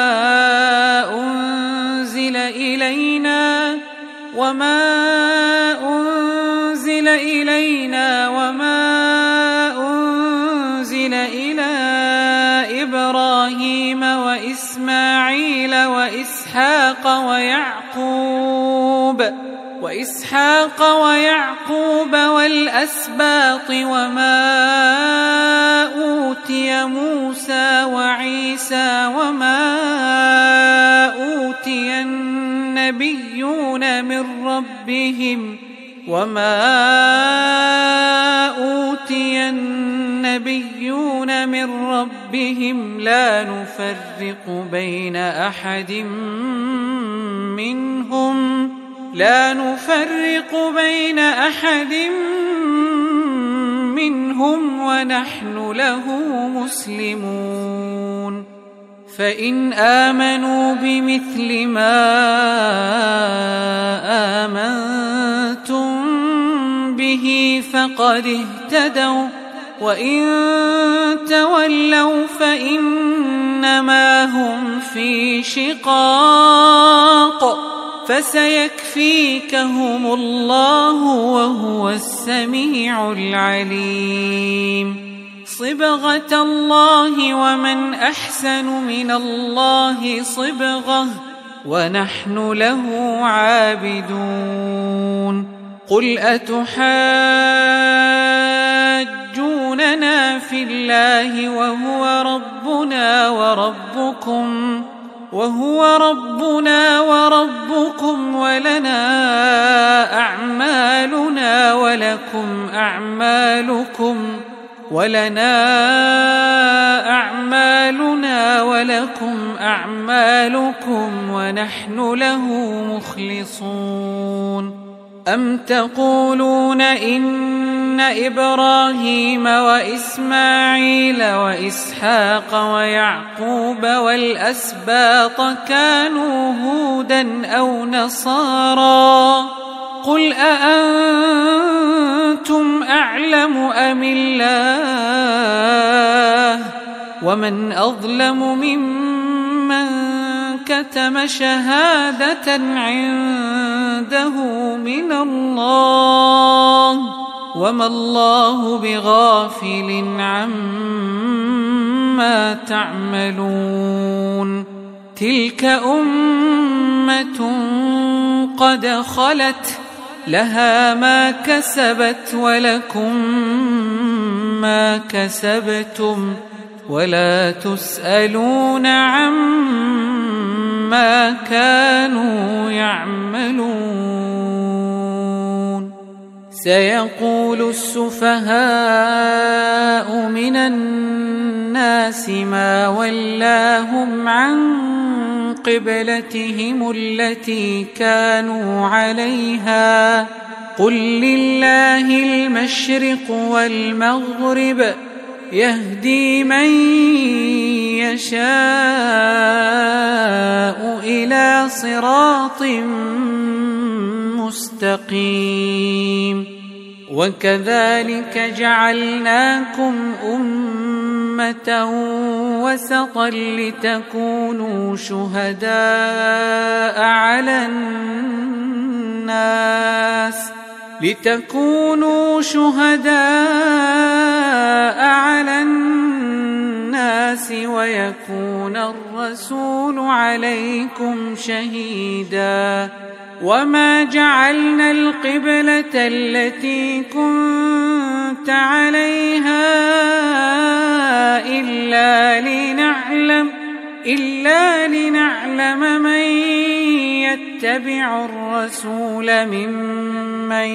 أنزل إلينا وما أنزل إلى إبراهيم وإسماعيل وإسحاق ويعقوب والأسباط وما أوتي موسى وعيسى وما أوتي النبيون من ربهم لا نفرق بين أحد منهم ونحن له مسلمون فإن آمنوا بمثل ما آمنتم به فقد اهتدوا وإن تولوا فإنما هم في شقاق فسيكفيكهم الله وهو السميع العليم صبغة الله ومن أحسن من الله صبغة ونحن له عابدون قل أتحاجوننا في الله وهو ربنا وربكم ولنا أعمالنا ولكم أعمالكم ونحن له مخلصون أم تقولون إن إبراهيم وإسماعيل وإسحاق ويعقوب والأسباط كانوا هودا أو نصارى قل أأنتم أعلم أم الله ومن أظلم ممن كتم شهادة عنده من الله وما الله بغافل عما تعملون تلك أمة قد خلت لها ما كسبت ولكم ما كسبتم ولا تسألون عما كانوا يعملون سيقول السفهاء من الناس ما ولاهم عن قبلتهم التي كانوا عليها قل لله المشرق والمغرب يهدي من يشاء إلى صراط مستقيم وكذلك جعلناكم أمة وسطا لتكونوا شهداء على الناس ويكون الرسول عليكم شهيدا وما جعلنا القبلة التي كنت عليها إلا لنعلم من يتبع الرسول ممن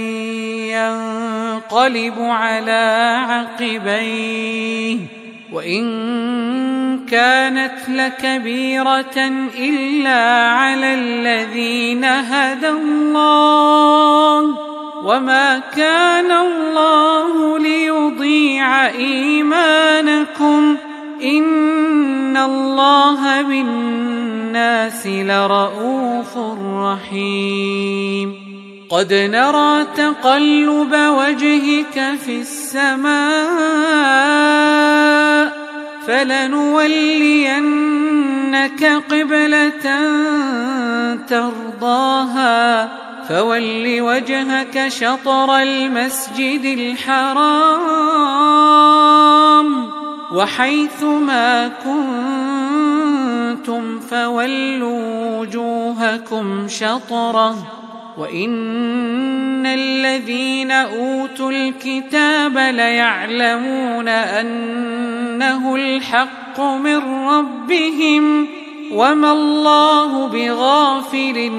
ينقلب على عقبيه وإن كانت لكبيرة إلا على الذين هدى الله وما كان الله ليضيع إيمانكم إن الله بالناس لرءوف رحيم قد نرى تقلب وجهك في السماء فلنولينك قبلة ترضاها فول وجهك شطر المسجد الحرام وحيث ما كنتم فولوا وجوهكم شطره وإن الذين أوتوا الكتاب ليعلمون أنه الحق من ربهم وما الله بغافل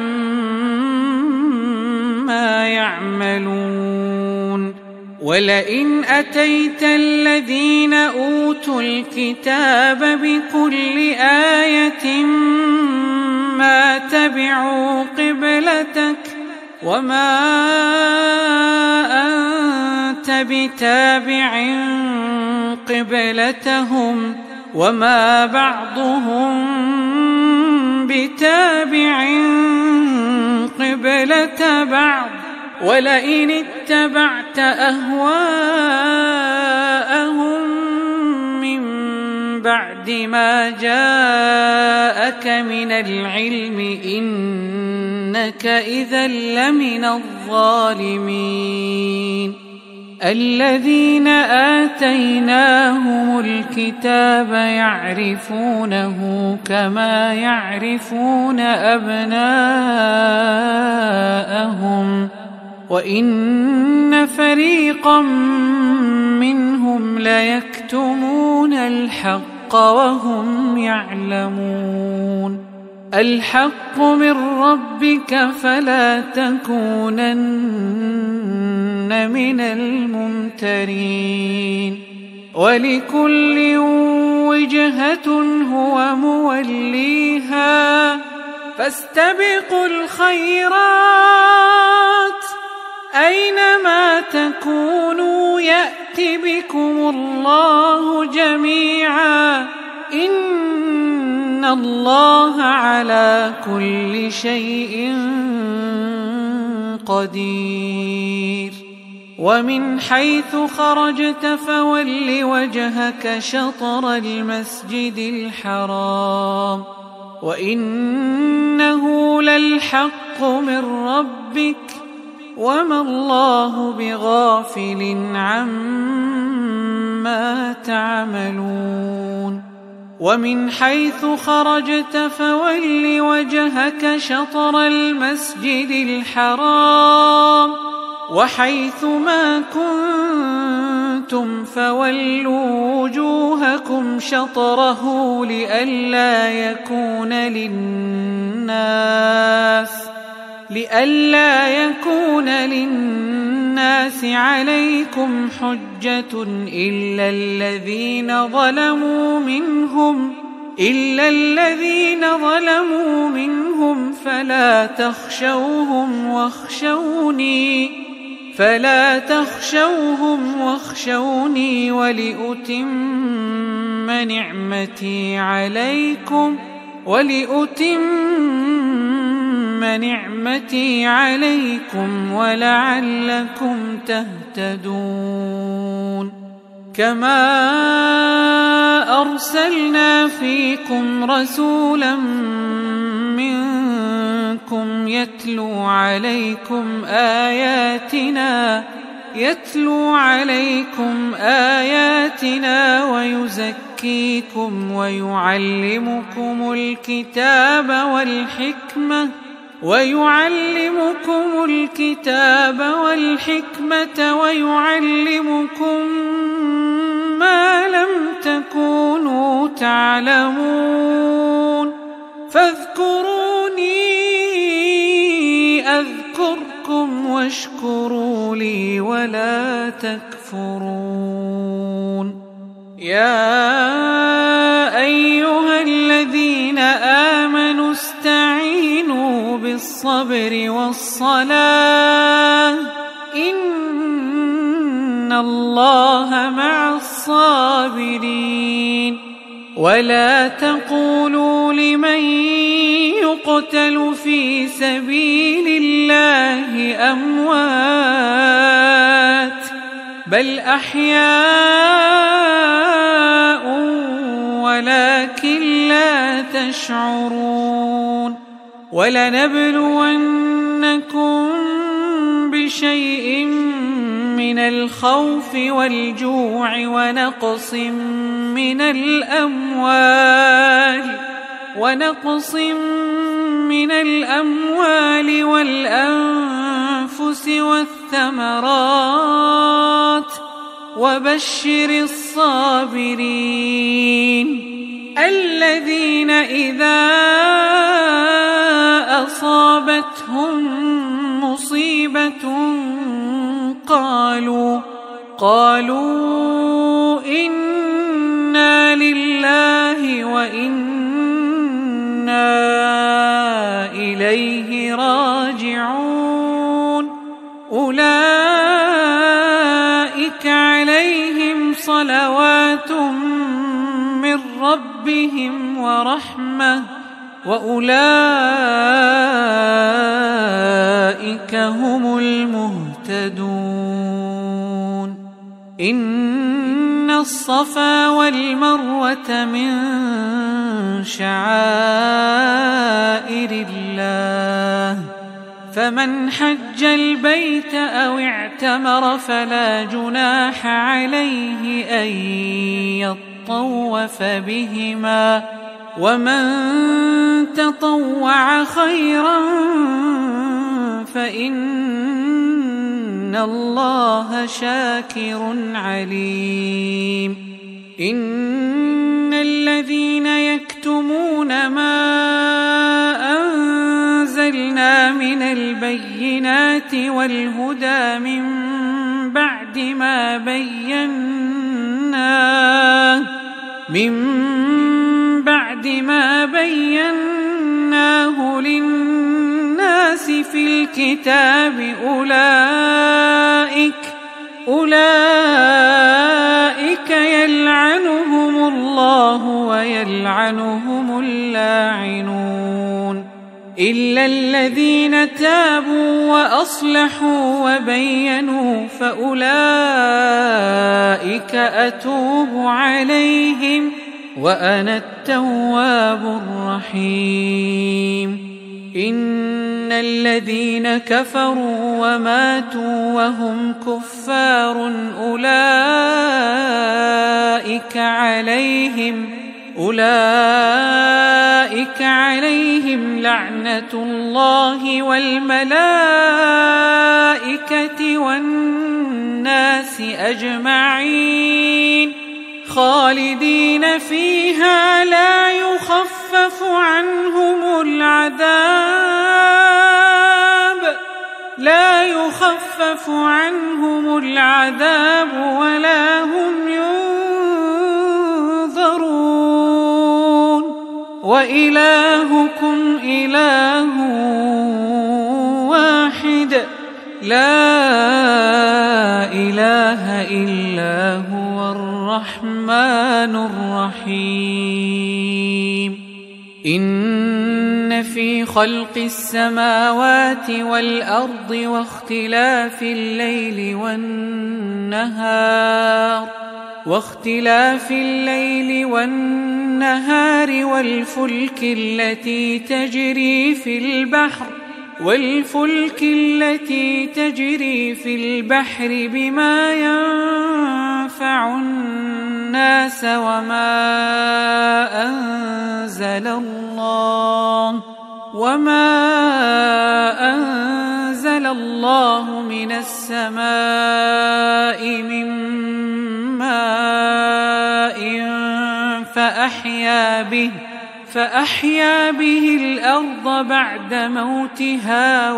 عما يعملون ولئن أتيت الذين أوتوا الكتاب بكل آية ما تبعوا قبلتك وما أنت بتابع قبلتهم وما بعضهم بتابع قبلة بعض ولئن اتبعت أهواءهم من بعد ما جاءك من العلم إنك إذا لمن الظالمين الذين آتيناهم الكتاب يعرفونه كما يعرفون أبناءهم وإن فريقا منهم ليكتمون الحق وهم يعلمون الحق من ربك فلا تكونن من الممترين ولكل وجهة هو موليها فاستبقوا الخيرات أينما تكونوا يأت بكم الله جميعا إن الله على كل شيء قدير ومن حيث خرجت فول وجهك شطر المسجد الحرام وإنه للحق من ربك وما الله بغافل عما تعملون ومن حيث خرجت فول وجهك شطر المسجد الحرام وحيث ما كنتم فولوا وجوهكم شطره لئلا يكون للناس عليكم حجة إلا الذين ظلموا منهم فلا تخشوهم واخشوني ولأتم نعمتي عليكم ولعلكم تهتدون كما أرسلنا فيكم رسولا منكم يتلو عليكم آياتنا ويزكيكم ويعلمكم الكتاب والحكمة ويعلمكم ما لم تكونوا تعلمون فاذكروني أذكركم واشكروا لي ولا تكفرون يا أيها الذين آمنوا استعينوا بالصبر والصلاة إن الله مع الصابرين ولا تقولوا لمن يقتل في سبيل الله أموات بل أحياء ولكن لا تشعرون ولنبلونكم بشيء من الخوف والجوع ونقص من الأموال والأنفس والثمرات وبشر الصابرين الذين إذا أصابتهم مصيبة قالوا إنا لله وإنا إليه راجعون أولئك عليهم صلوات من ربهم ورحمة وأولئك هم المهتدون إن الصفا والمروة من شعائر الله فمن حج البيت أو اعتمر فلا جناح عليه أن يطوف بهما ومن تطوع خيرا فإن الله شاكر عليم إن الذين يكتمون ما أنزلنا من البينات والهدى من بعد ما بيناه للناس في الكتاب أولئك يلعنهم الله ويلعنهم اللاعنون إلا الذين تابوا وأصلحوا وبينوا فأولئك أتوب عليهم وأنا التواب الرحيم إن الذين كفروا وماتوا وهم كفار أولئك عليهم لعنة الله والملائكة والناس أجمعين خالدين فيها لا يخفف عنهم العذاب ولا هم ينظرون وإلهكم إله واحد لا إله إلا هو الرحمن الرحيم إن في خلق السماوات والأرض واختلاف الليل والنهار والفلك التي تجري في البحر بما ينفع الناس وما أنزل الله من السماء من ماء فأحيا به الأرض بعد موتها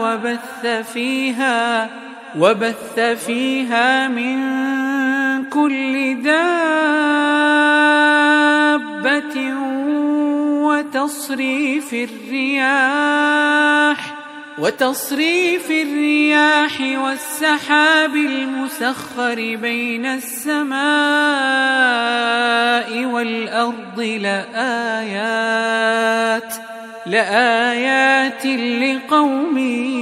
وبث فيها من كل دابة وتصريف الرياح والسحاب المسخر بين السماء والأرض لآيات لقوم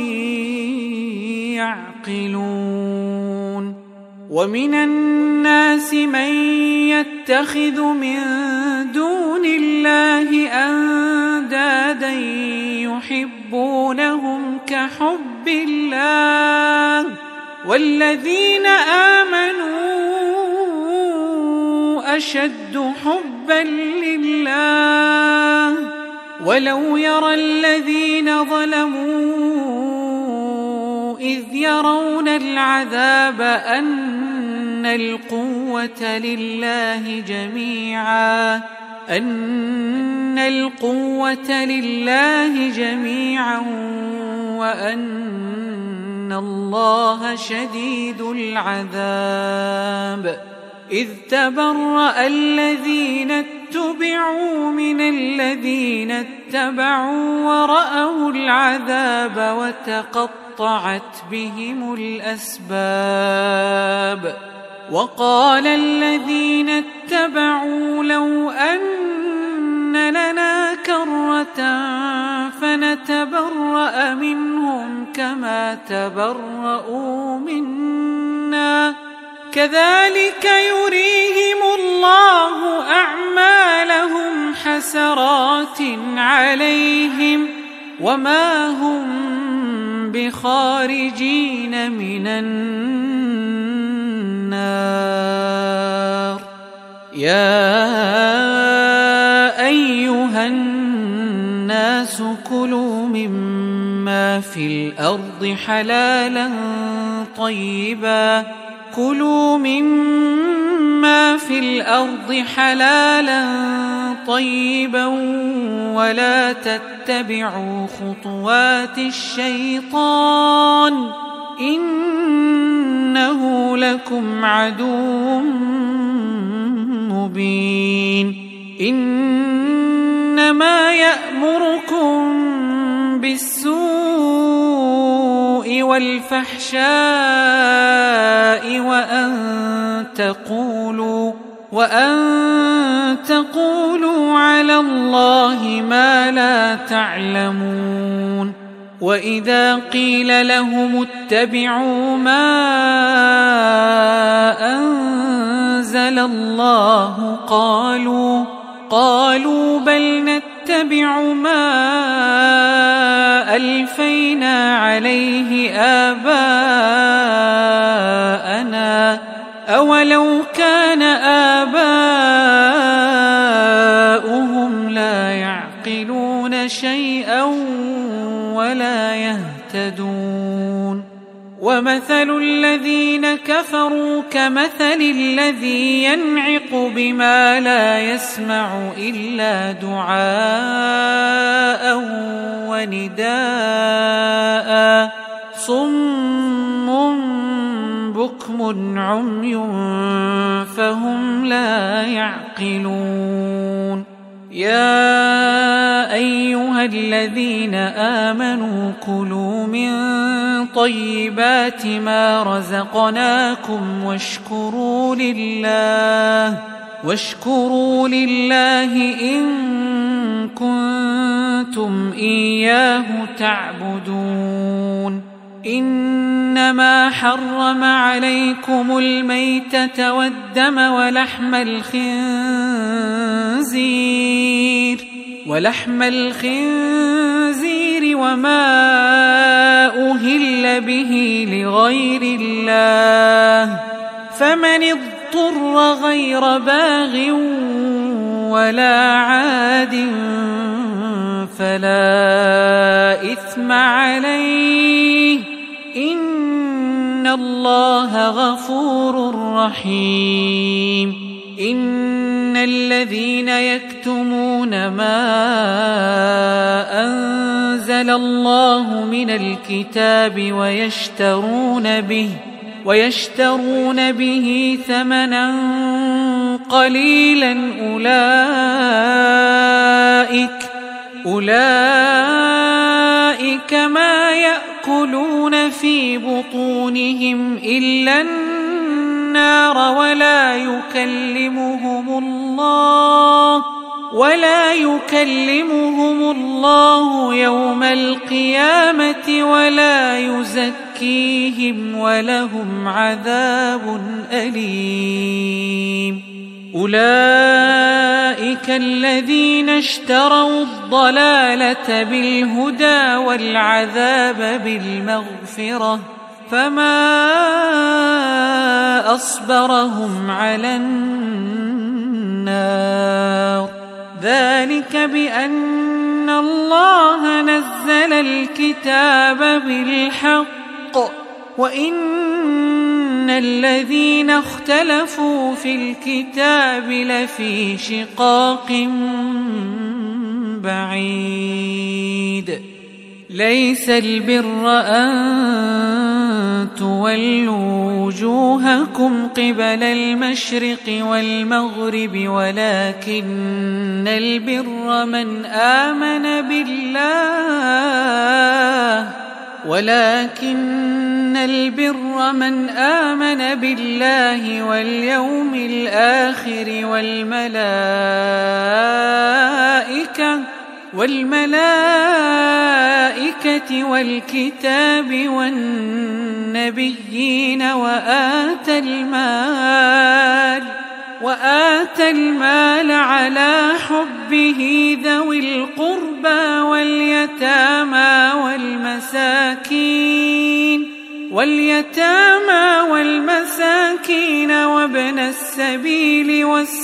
يعقلون ومن الناس من يتخذ من دون الله أندادا يحبونهم كحب الله والذين آمنوا أشد حبا لله ولو يرى الذين ظلموا إذ يرون العذاب أن القوة لله جميعا وأن الله شديد العذاب إذ تبرأ الذين اتبعوا من الذين اتبعوا ورأوا العذاب وتقطعت بهم الأسباب وقال الذين اتبعوا لو أن لنا كرة فنتبرأ منهم كما تبرؤوا منا كذلك يريهم الله أعمالهم حسرات عليهم وما هم بخارجين من النار. يا أيها الناس كلوا مما في الأرض حلالا طيبا ولا تتبعوا خطوات الشيطان إنه لكم عدو مبين. إنما يأمركم بالسوء والفحشاء وأن تقولوا على الله ما لا تعلمون. وإذا قيل لهم اتبعوا ما أنزل الله قالوا بل نتبع ما ألفينا عليه آباءنا أولو كان آباؤهم لا يعقلون شيئا ولا يهتدون. ومثل الذين كفروا كمثل الذي ينعق بما لا يسمع إلا دعاء ونداء صم بكم عمي فهم لا يعقلون. يا أيها الذين آمنوا كلوا من طيبات ما رزقناكم واشكروا لله إن كنتم إياه تعبدون. إنما حرم عليكم الميتة والدم ولحم الخنزير وما أهل به لغير الله فمن اضطر غير باغ ولا عاد فلا إثم عليه إن الله غفور رحيم. إن الذين يكتمون ما أنزل الله من الكتاب ويشترون به ثمنا قليلا أولئك ما يأكلون في بطونهم إلا النار ولا يكلمهم الله يوم القيامة ولا يزكيهم ولهم عذاب أليم. أولئك الذين اشتروا الضلالة بالهدى والعذاب بالمغفرة فما أصبرهم على النار. ذلك بأن الله نزل الكتاب بالحق وإن الذين اختلفوا في الكتاب لفي شقاق بعيد. ليس البر أن تولوا وجوهكم قبل المشرق والمغرب ولكن البر من آمن بالله واليوم الآخر والملائكة والكتاب والنبيين وآتى المال على حبه ذوي القربى واليتامى والمساكين واليتامى والمساكين وابن السبيل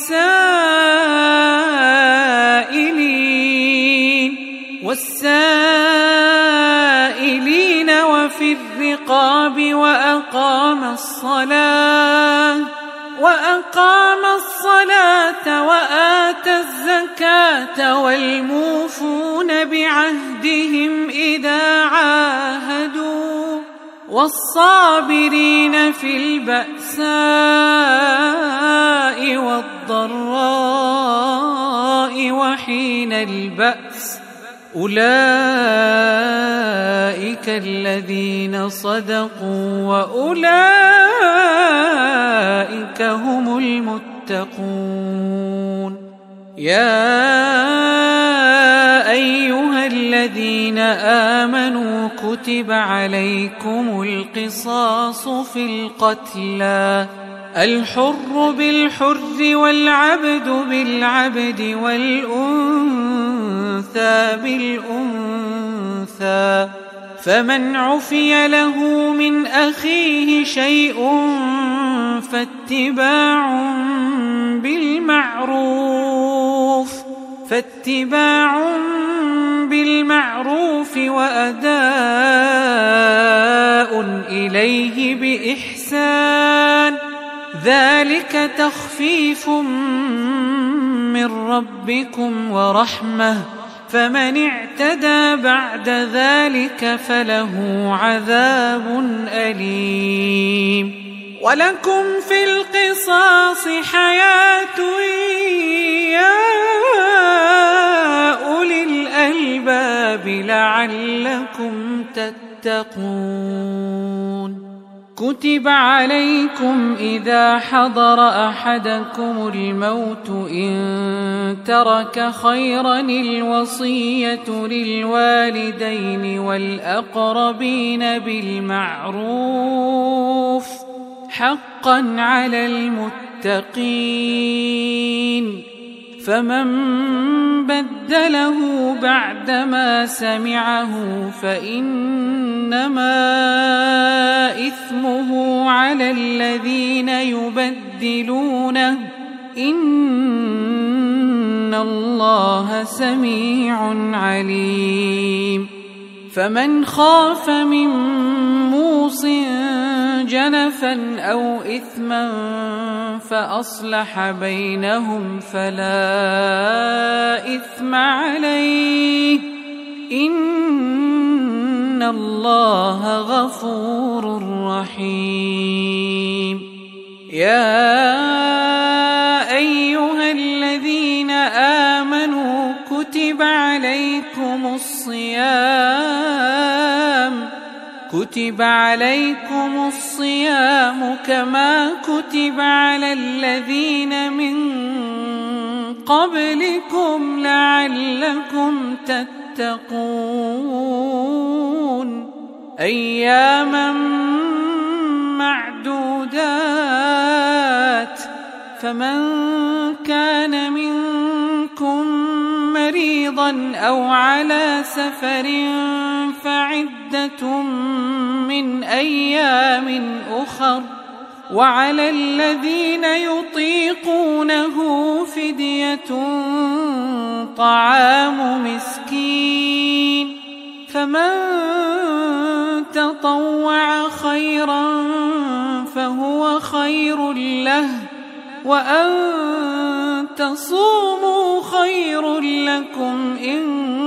والسائلين وفي الرقاب وأقام الصلاة وآتى الزكاة والموفون بعهدهم إذا عاهدوا والصابرين في البأساء والضراء وحين البأس أولئك الذين صدقوا وأولئك هم المتقون. يا أيها الذين آمنوا كتب عليكم القصاص في القتلى الحر بالحر والعبد بالعبد والأنثى بالأنثى فمن عفي له من أخيه شيء فاتباع بالمعروف وأداء إليه بإحسان ذلك تخفيف من ربكم ورحمة فمن اعتدى بعد ذلك فله عذاب أليم. ولكم في القصاص حياة يا أولي الألباب لعلكم تتقون. كتب عليكم إذا حضر أحدكم الموت إن ترك خيرا الوصية للوالدين والأقربين بالمعروف حقا على المتقين فمن بدله بعدما سمعه فإنما إثمه على الذين يبدلونه إن الله سميع عليم. فمن خاف من موص جنفا أو إثما فأصلح بينهم فلا إثم عليه إن الله غفور رحيم. يا أيها الذين آمنوا كتب عليكم الصيام كما كتب على الذين من قبلكم لعلكم تتقون. أياما معدودات فمن كان منكم مريضا أو على سفر فعدة من أيام أخر وعلى الذين يطيقونه فدية طعام مسكين فمن تطوع خيرا فهو خير له وأن تصوموا خير لكم إن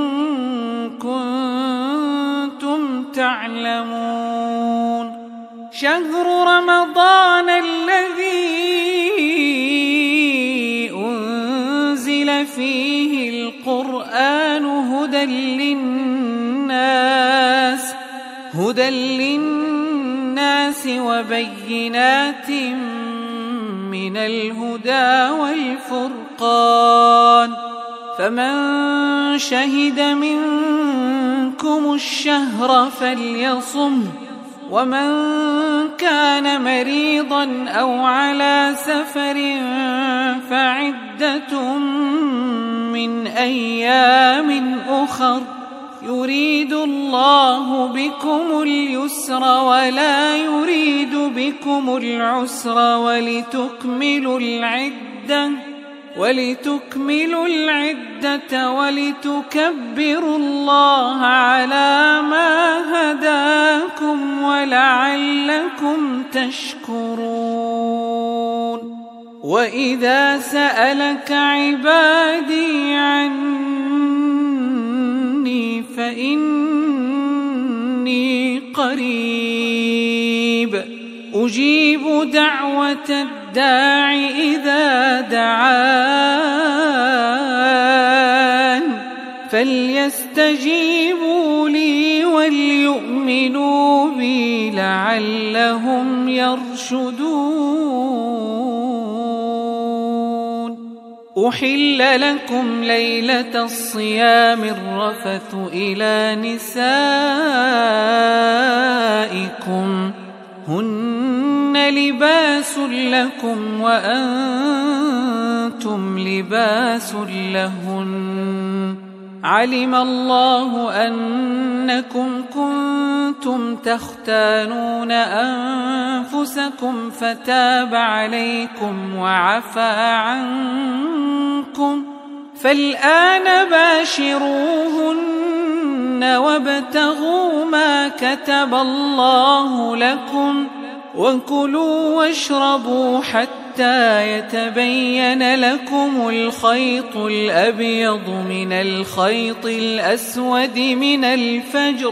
كنتم تعلمون. شهر رمضان الذي أنزل فيه القرآن هدى للناس وبينات من الهدى والفرقان فمن شهد منكم الشهر فليصمه ومن كان مريضا أو على سفر فعدة من أيام أخر يريد الله بكم اليسر ولا يريد بكم العسر ولتكملوا العدة ولتكبروا الله على ما هداكم ولعلكم تشكرون. وإذا سألك عبادي عني فإني قريب أجيب دعوة الداع إذا دعان فليستجيبوا لي وليؤمنوا بي لعلهم يرشدون. أحل لكم ليلة الصيام الرفث إلى نسائكم هن لباس لكم وأنتم لباس لهن علم الله أنكم كنتم تختانون أنفسكم فتاب عليكم وعفى عنكم فالآن باشروهن وابتغوا ما كتب الله لكم وكلوا واشربوا حتى يتبين لكم الخيط الأبيض من الخيط الأسود من الفجر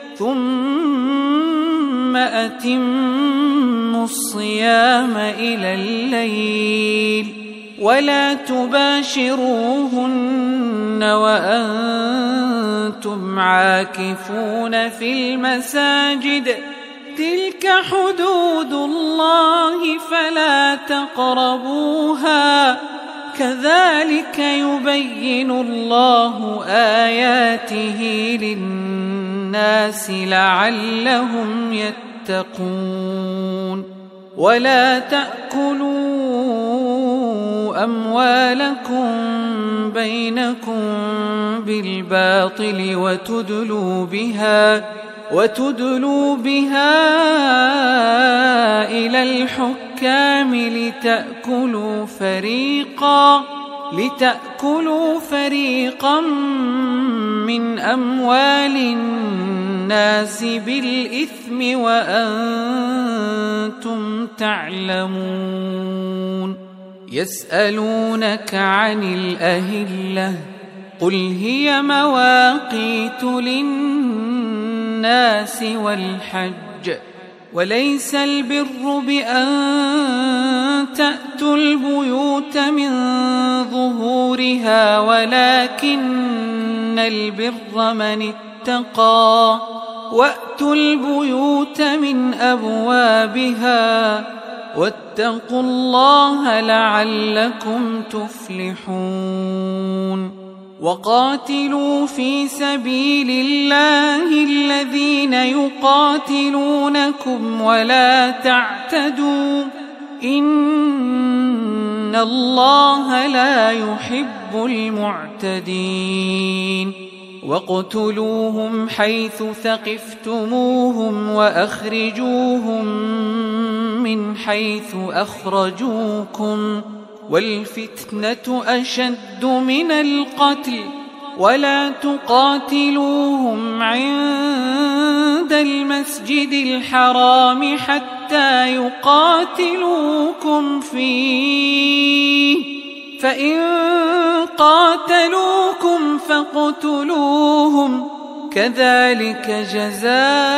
ثم أتموا الصيام إلى الليل ولا تباشروهن وأنتم عاكفون في المساجد تلك حدود الله فلا تقربوها كذلك يبين الله آياته للناس لعلهم يتقون. ولا تأكلوا أموالكم بينكم بالباطل وتدلوا بها إلى الحكام لتأكلوا فريقا من أموال الناس بالإثم وأنتم تعلمون. يسألونك عن الأهلة قل هي مواقيت للناس والحج وليس البر بأن تأتوا البيوت من ظهورها ولكن البر من اتقى وأتوا البيوت من أبوابها واتقوا الله لعلكم تفلحون. وقاتلوا في سبيل الله الذين يقاتلونكم ولا تعتدوا إن الله لا يحب المعتدين. واقتلوهم حيث ثقفتموهم وأخرجوهم من حيث أخرجوكم والفتنة أشد من القتل ولا تقاتلوهم عند المسجد الحرام حتى يقاتلوكم فيه فإن قاتلوكم فاقتلوهم كذلك جزاء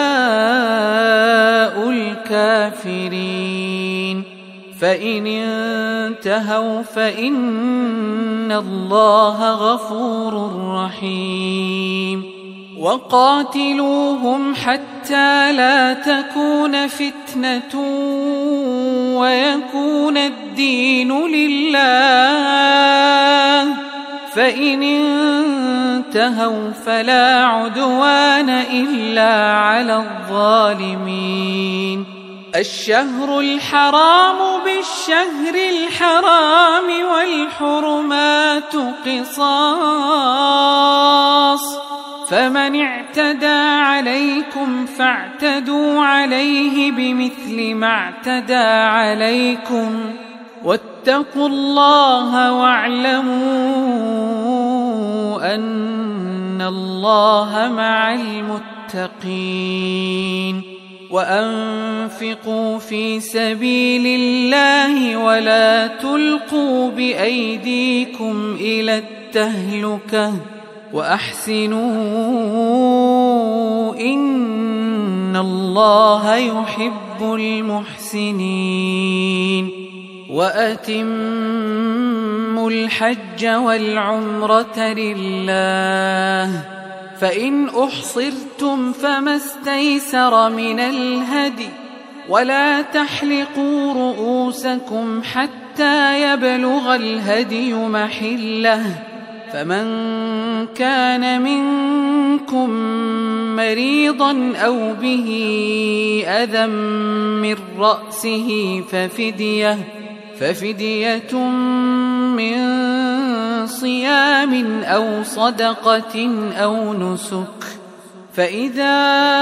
الكافرين. فإن انتهوا فإن الله غفور رحيم. وقاتلوهم حتى لا تكون فتنة ويكون الدين لله فإن انتهوا فلا عدوان إلا على الظالمين. الشهر الحرام بالشهر الحرام والحرمات قصاص فمن اعتدى عليكم فاعتدوا عليه بمثل ما اعتدى عليكم واتقوا الله واعلموا أن الله مع المتقين وأنفقوا في سبيل الله ولا تلقوا بأيديكم إلى التهلكة وأحسنوا إن الله يحب المحسنين وأتموا الحج والعمرة لله فإن أحصرتم فما استيسر من الهدي ولا تحلقوا رؤوسكم حتى يبلغ الهدي محله فمن كان منكم مريضا أو به أذى من رأسه ففدية من صيام أو صدقة أو نسك فإذا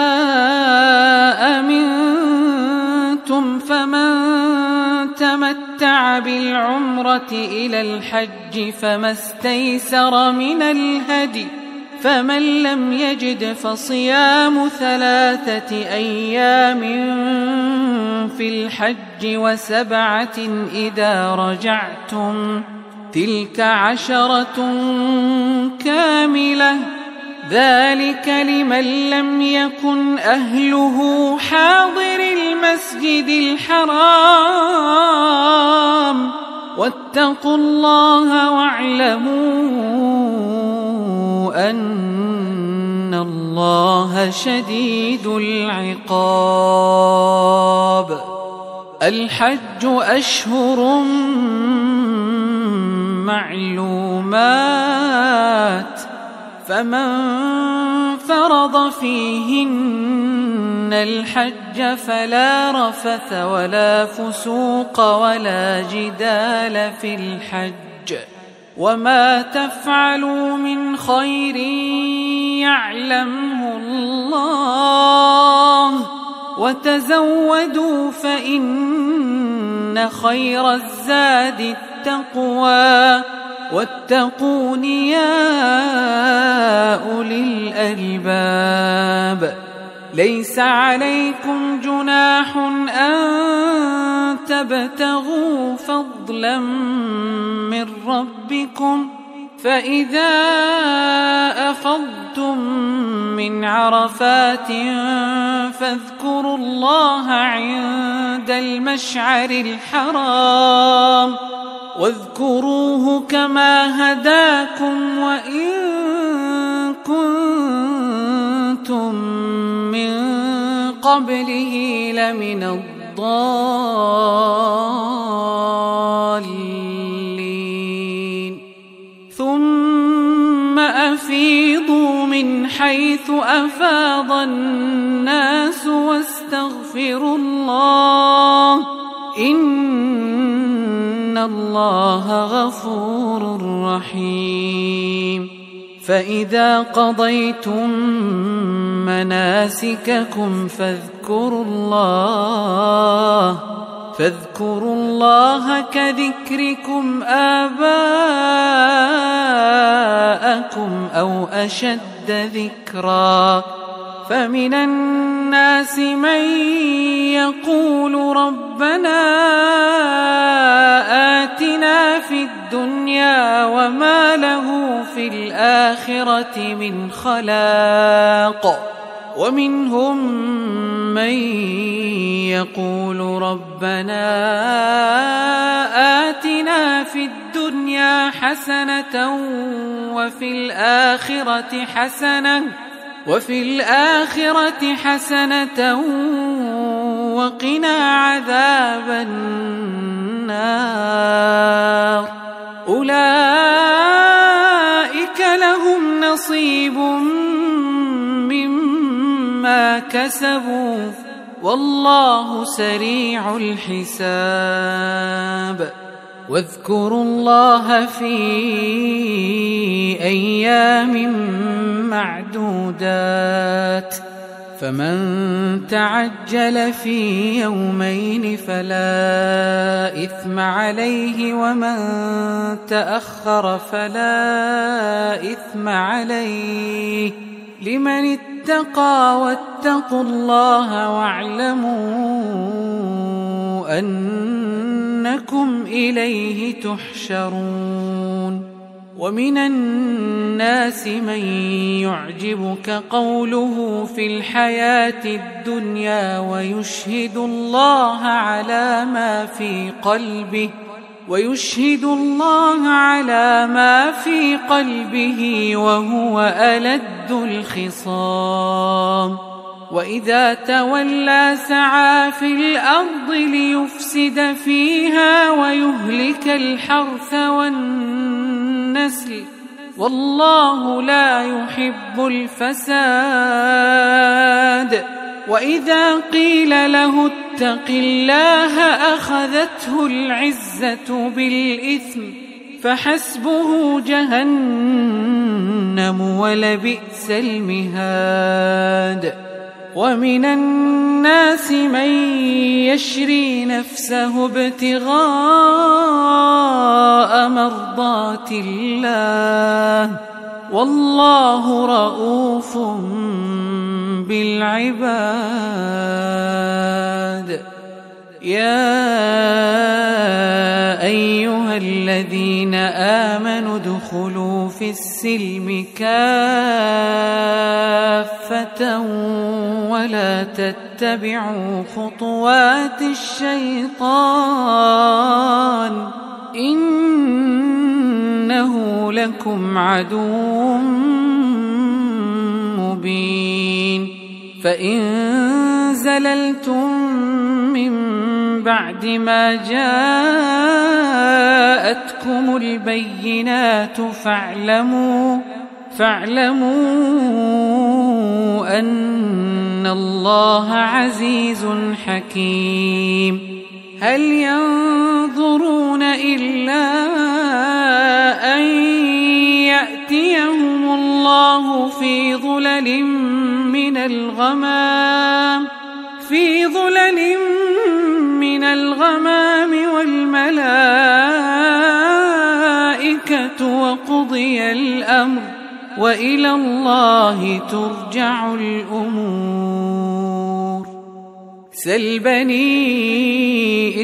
أمنتم فمن تمتع بالعمرة إلى الحج فما استيسر من الهدي فمن لم يجد فصيام 3 أيام في الحج و7 إذا رجعتم تلك 10 كاملة ذلك لمن لم يكن أهله حاضر المسجد الحرام واتقوا الله واعلموا أن الله شديد العقاب الحج أشهر معلومات فمن فرض فيهن الحج فلا رفث ولا فسوق ولا جدال في الحج وما تفعلوا من خير يعلمه الله وتزودوا فإن خير الزاد التقوى واتقون يا أولي الألباب ليس عليكم جناح أن تبتغوا فضلا من ربكم فإذا أفضتم من عرفات فاذكروا الله عند المشعر الحرام واذكروه كما هداكم وإن كنتم من قبله لمن الضالين ثم أفيضوا من حيث أفاض الناس واستغفروا الله إن الله غفور رحيم فإذا قضيتم مناسككم فاذكروا الله كذكركم آباءكم أو أشد ذكرا فمن الناس من يقول ربنا آتنا في الدنيا وما له في الآخرة من خلاق ومنهم من يقول ربنا آتنا في الدنيا حسنة وفي الآخرة حسنة وقنا عذاب النار أولئك لهم نصيب مما كسبوا والله سريع الحساب واذكروا الله في أيام معدودات فمن تعجل في يومين فلا إثم عليه ومن تأخر فلا إثم عليه لمن اتقى واتقوا الله واعلموا أنكم إليه تحشرون ومن الناس من يعجبك قوله في الحياة الدنيا ويشهد الله على ما في قلبه وهو ألد الخصام وإذا تولى سعى في الأرض ليفسد فيها ويهلك الحرث والنسل والله لا يحب الفساد وإذا قيل له اتق الله أخذته العزة بالإثم فحسبه جهنم ولبئس المهاد ومن الناس من يشري نفسه ابتغاء مرضات الله والله رؤوف بالعباد يا أيها الذين آمنوا ادخلوا في السلم كافة ولا تتبعوا خطوات الشيطان إنه لكم عدو مبين فإن زللتم من بعد ما جاءتكم البينات فاعلموا أن الله عزيز حكيم هل ينظرون إلا أن يأتيهم الله في ظلل من الغمام والملائكة وقضي الأمر وإلى الله ترجع الأمور سل بني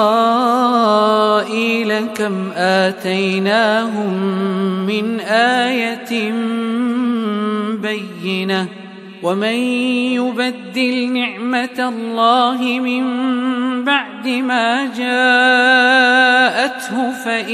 إسرائيل كم آتيناهم من آية بينة ومن يبدل نعمة الله من بعد ما جاءته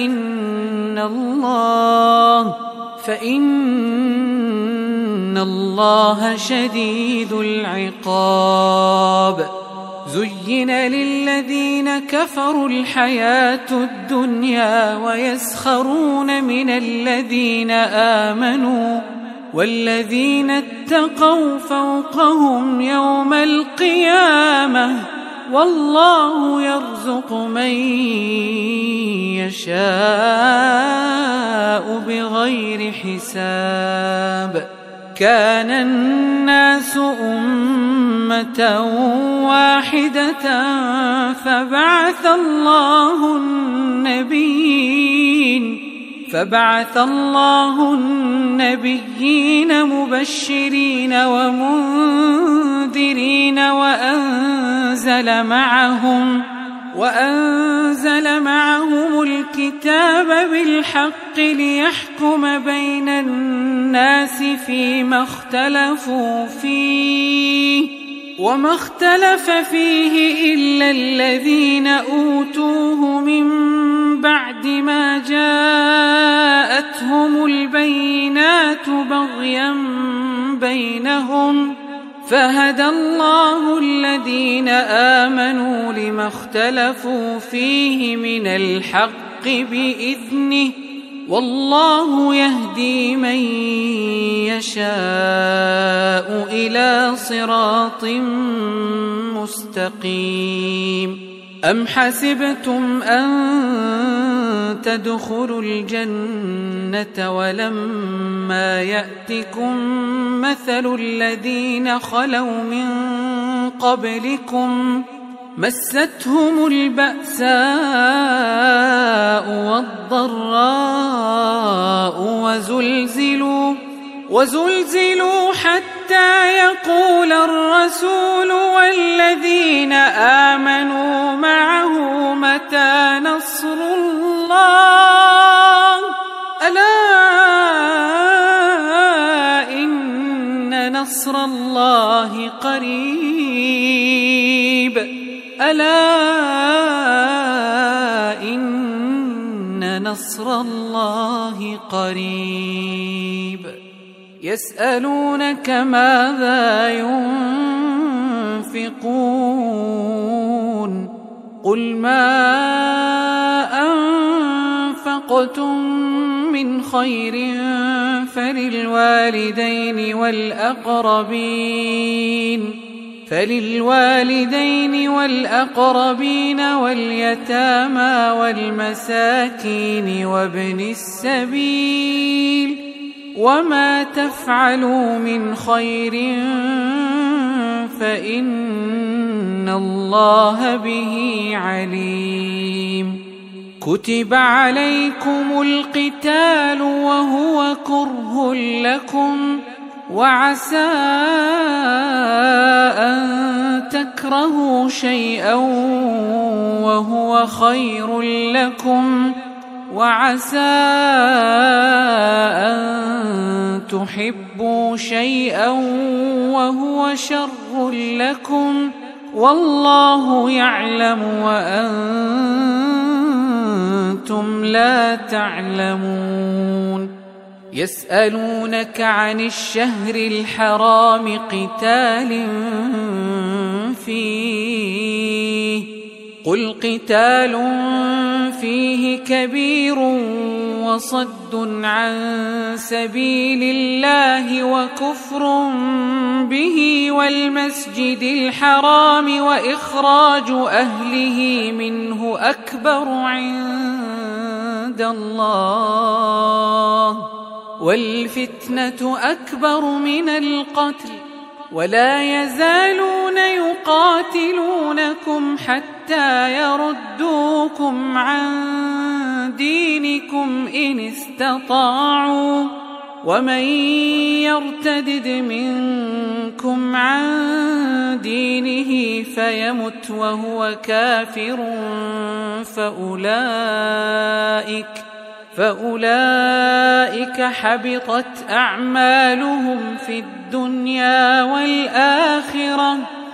فإن الله شديد العقاب زين للذين كفروا الحياة الدنيا ويسخرون من الذين آمنوا والذين اتقوا فوقهم يوم القيامة والله يرزق من يشاء بغير حساب كان الناس أمة واحدة فبعث الله النبيين مبشرين ومنذرين وأنزل معهم الكتاب بالحق ليحكم بين الناس فيما اختلفوا فيه وما اختلف فيه إلا الذين أوتوه من بعد ما جاءتهم البينات بغيا بينهم فهدى الله الذين آمنوا لما اختلفوا فيه من الحق بإذنه والله يهدي من يشاء إلى صراط مستقيم أم حسبتم أن تدخلوا الجنة ولما يأتكم مثل الذين خلوا من قبلكم مستهم البأساء والضراء وزلزلوا حتى يقول الرسول والذين آمنوا معه متى نصر الله ألا إن نصر الله قريب ألا إن نصر الله قريب يسألونك ماذا ينفقون قل ما أنفقتم من خير فللوالدين والأقربين واليتامى والمساكين وابن السبيل وما تفعلوا من خير فإن الله به عليم كتب عليكم القتال وهو كره لكم وعسى أن تكرهوا شيئا وهو خير لكم وعسى أن تحبوا شيئا وهو شر لكم والله يعلم وأنتم لا تعلمون يسألونك عن الشهر الحرام قتال فيه قل قتال فيه كبير وصد عن سبيل الله وكفر به والمسجد الحرام وإخراج أهله منه أكبر عند الله والفتنة أكبر من القتل ولا يزالون يقاتلونكم حتى يردوكم عن دينكم إن استطاعوا ومن يرتدد منكم عن دينه فيمت وهو كافر فأولئك حبطت أعمالهم في الدنيا والآخرة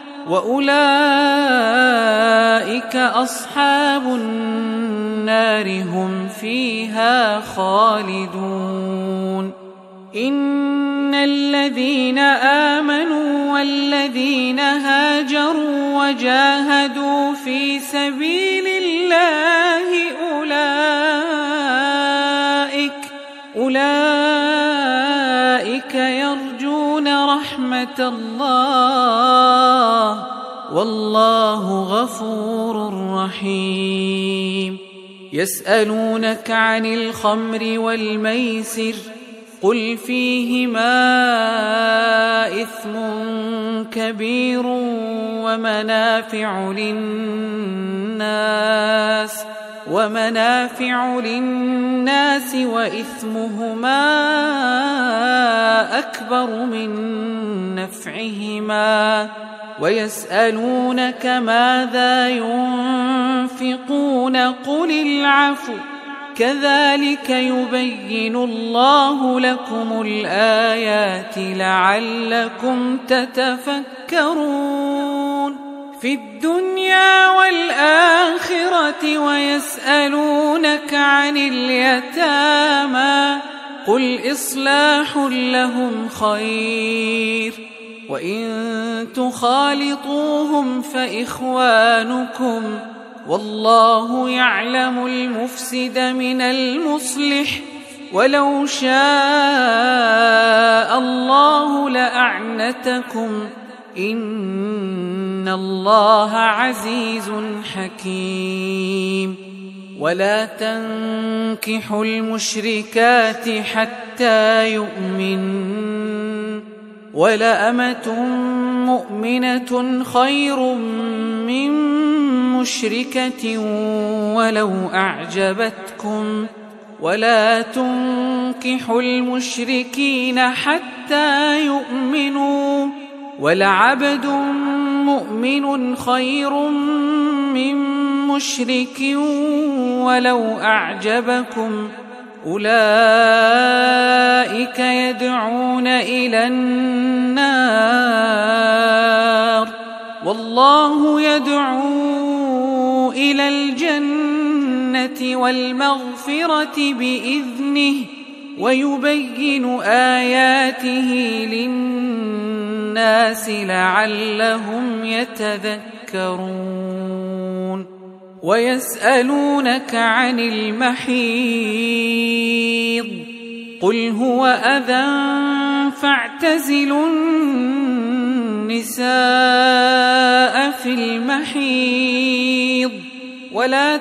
وأولئك أصحاب النار هم فيها خالدون إن الذين آمنوا والذين هاجروا وجاهدوا في سبيل الله أولئك يرجون رحمة الله والله غفور رحيم يسألونك عن الخمر والميسر قل فيهما إثم كبير ومنافع للناس وإثمهما أكبر من نفعهما ويسألونك ماذا ينفقون قل العفو كذلك يبين الله لكم الآيات لعلكم تتفكرون في الدنيا والآخرة ويسألونك عن اليتامى قل إصلاح لهم خير وإن تخالطوهم فإخوانكم والله يعلم المفسد من المصلح ولو شاء الله لأعنتكم إن الله عزيز حكيم ولا تنكحوا المشركات حتى يؤمن ولأمة مؤمنة خير من مشركة ولو أعجبتكم ولا تنكحوا المشركين حتى يؤمنوا ولعبد مؤمن خير من مشرك ولو أعجبكم أولئك يدعون إلى النار والله يدعو إلى الجنة والمغفرة بإذنه ويبين آياته للناس لعلهم يتذكرون ويسألونك عن المحيض قل هو أذى فاعتزلوا النساء في المحيض ولا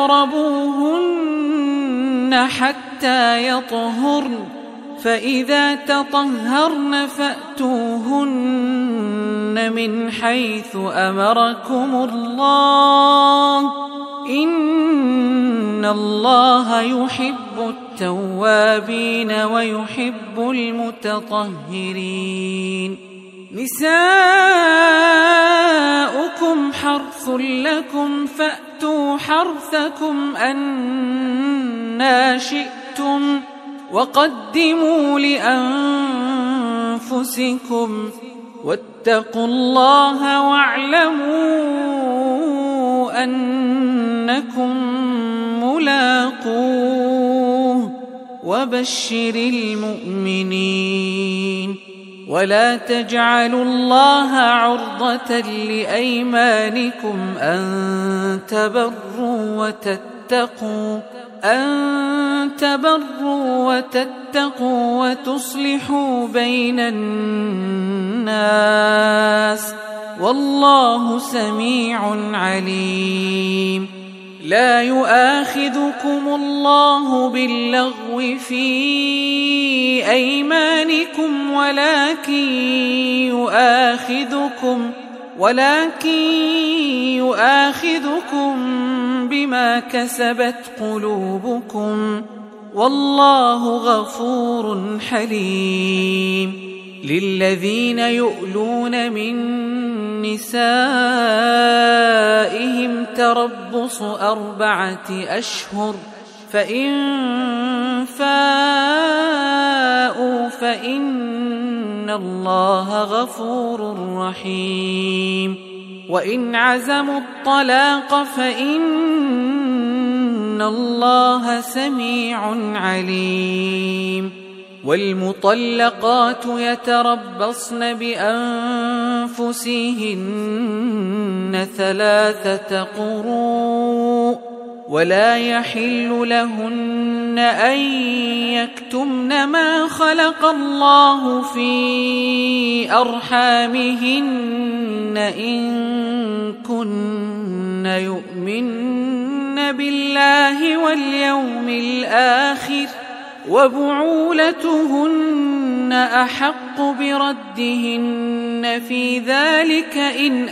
تقربوهن حتى يطهرن فإذا تطهرن فأتوهن من حيث أمركم الله إن الله يحب التوابين ويحب المتطهرين نساؤكم حرث لكم فأتوا حرثكم أنى شئتم وقدموا لأنفسكم واتقوا الله واعلموا أنكم ملاقوه وبشر المؤمنين ولا تجعلوا الله عرضة لأيمانكم أن تبروا وتتقوا وتصلحوا بين الناس والله سميع عليم لا يؤاخذكم الله باللغو في أيمانكم ولكن يؤاخذكم بما كسبت قلوبكم والله غفور حليم للذين يؤلون من نسائهم تربص 4 أشهر فإن فاءوا فإن الله غفور رحيم وإن عزموا الطلاق فإن الله سميع عليم والمطلقات يتربصن بأنفسهن 3 قروء ولا يحل لهن أن يكتمن ما خلق الله في أرحامهن إن كن يؤمن بالله واليوم الآخر وبعولتهن أحق بردهن في ذلك إن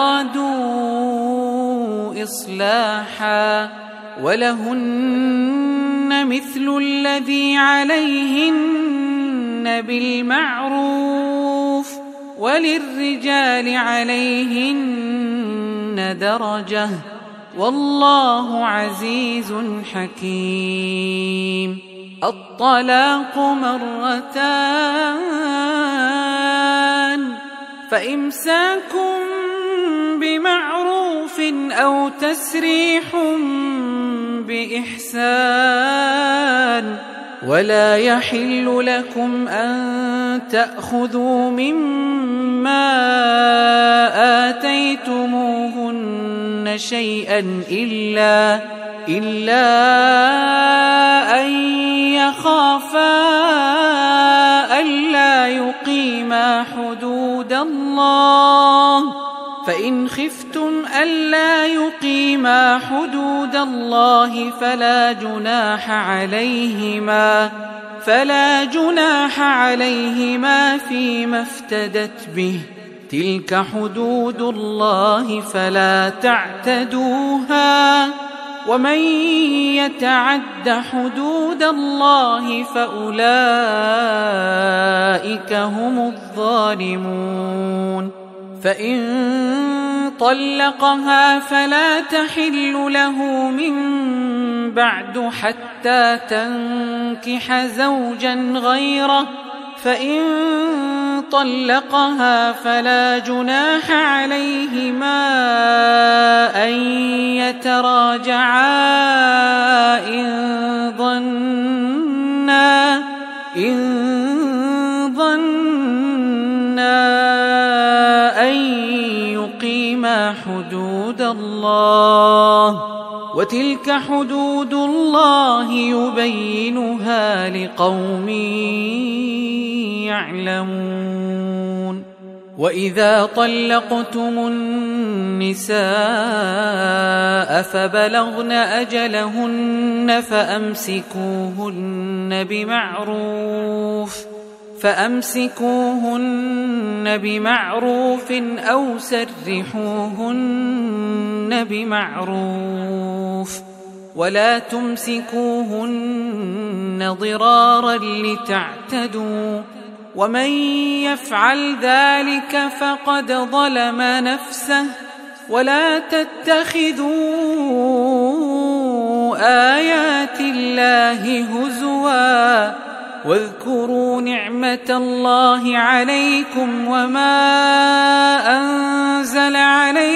أرادوا إصلاحا ولهن مثل الذي عليهن بالمعروف وللرجال عليهن درجة والله عزيز حكيم الطلاق 2 فإمساك بمعروف أو تسريح بإحسان ولا يحل لكم أن تأخذوا مما آتيتموهن شيئا إلا أن يخافا ألا يقيما حدود الله فإن خفتم ألا يقيما حدود الله فلا جناح عليهما فيما افتدت به، تلك حدود الله فلا تعتدوها، ومن يتعد حدود الله فأولئك هم الظالمون. فإن طلقها فلا تحل له من بعد حتى تنكح زوجا غيره، فإن طلقها فلا جناح عليهما أن يتراجعا إن ظنا أن يقيما حدود الله، وتلك حدود الله يبينها لقوم يعلمون. وإذا طلقتم النساء فبلغن أجلهن فأمسكوهن بمعروف أو سرحوهن بمعروف، ولا تمسكوهن ضرارا لتعتدوا، ومن يفعل ذلك فقد ظلم نفسه. ولا تتخذوا آيات الله هزوا، واذكروا نعمة الله عليكم وما أنزل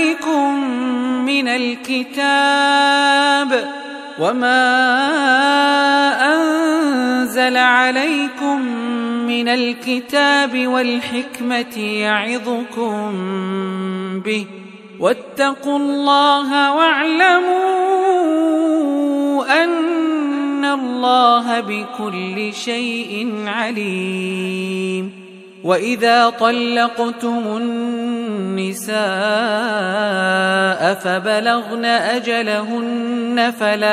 عليكم من الكتاب والحكمة يعظكم به، واتقوا الله واعلموا أن الله بكل شيء عليم. وإذا طلقتم النساء فبلغن أجلهن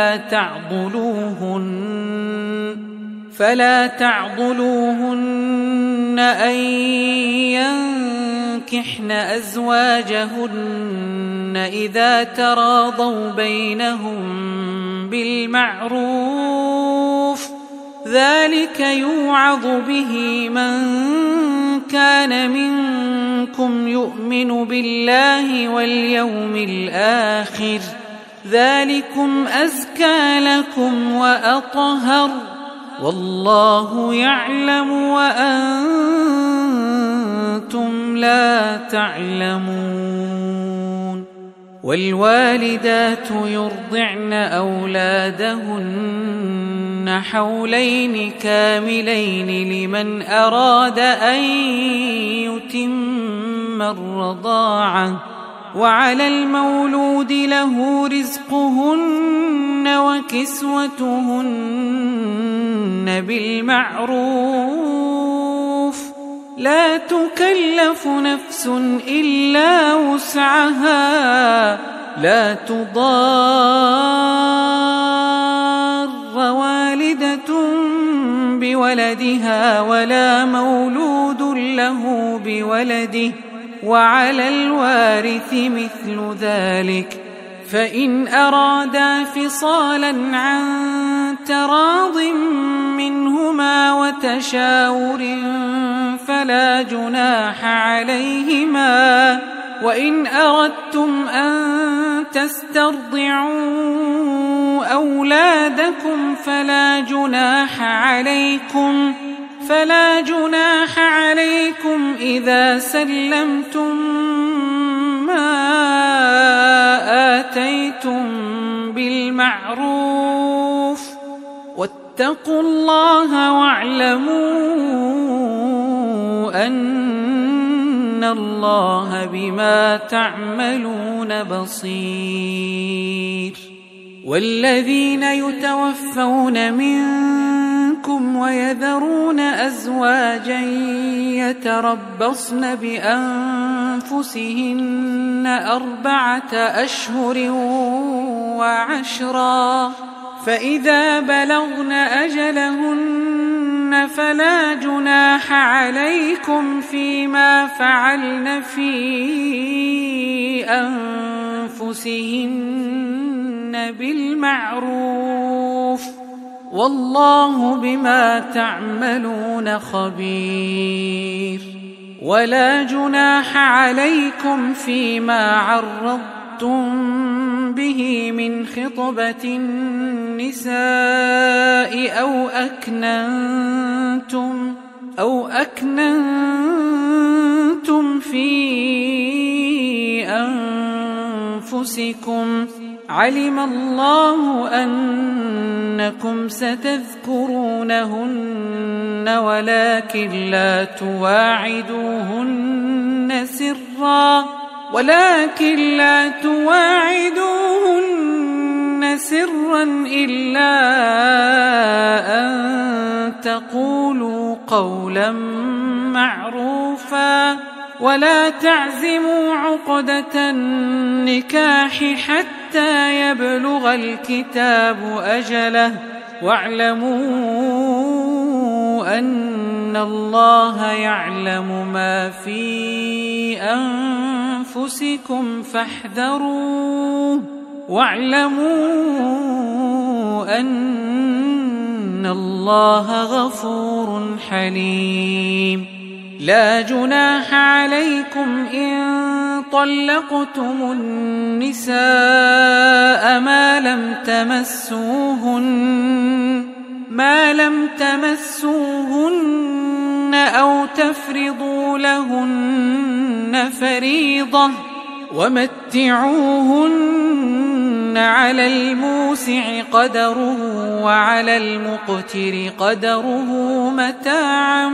فلا تعضلوهن أن ينكحن أزواجهن إذا تراضوا بينهم بالمعروف، ذلك يوعظ به من كان منكم يؤمن بالله واليوم الآخر، ذلكم أزكى لكم وأطهر، والله يعلم وأنتم لا تعلمون. والوالدات يرضعن أولادهن حولين كاملين لمن أراد أن يتم الرضاعة، وعلى المولود له رزقهن وكسوتهن بالمعروف، لا تكلف نفس إلا وسعها، لا تضار والدة بولدها ولا مولود له بولده، وعلى الوارث مثل ذلك، فإن أرادا فصالا عن تراض منهما وتشاور فلا جناح عليهما، وإن أردتم أن تسترضعوا أولادكم فلا جناح عليكم إذا سلمتم ما آتيتم بالمعروف، واتقوا الله واعلموا أن الله بما تعملون بصير. والذين يتوفون منكم منكم ويذرون أزواجا يتربصن بأنفسهن 4 أشهر و10، فإذا بلغن أجلهن فلا جناح عليكم فيما فعلن في أنفسهن بالمعروف، والله بما تعملون خبير. ولا جناح عليكم فيما عرضتم به من خطبة النساء أو أكننتم في أنفسكم، علم الله أنكم ستذكرونهن ولكن لا تواعدوهن سرا إلا أن تقولوا قولا معروفا، ولا تعزموا عقدة النكاح حتى يبلغ الكتاب أجله، واعلموا أن الله يعلم ما في أنفسكم فاحذروه، واعلموا أن الله غفور حليم. لا جناح عليكم إن طلقتم النساء ما لم تمسوهن أو تفرضوا لهن فريضة، ومتعوهن على الموسع قدره وعلى المقتر قدره متاعا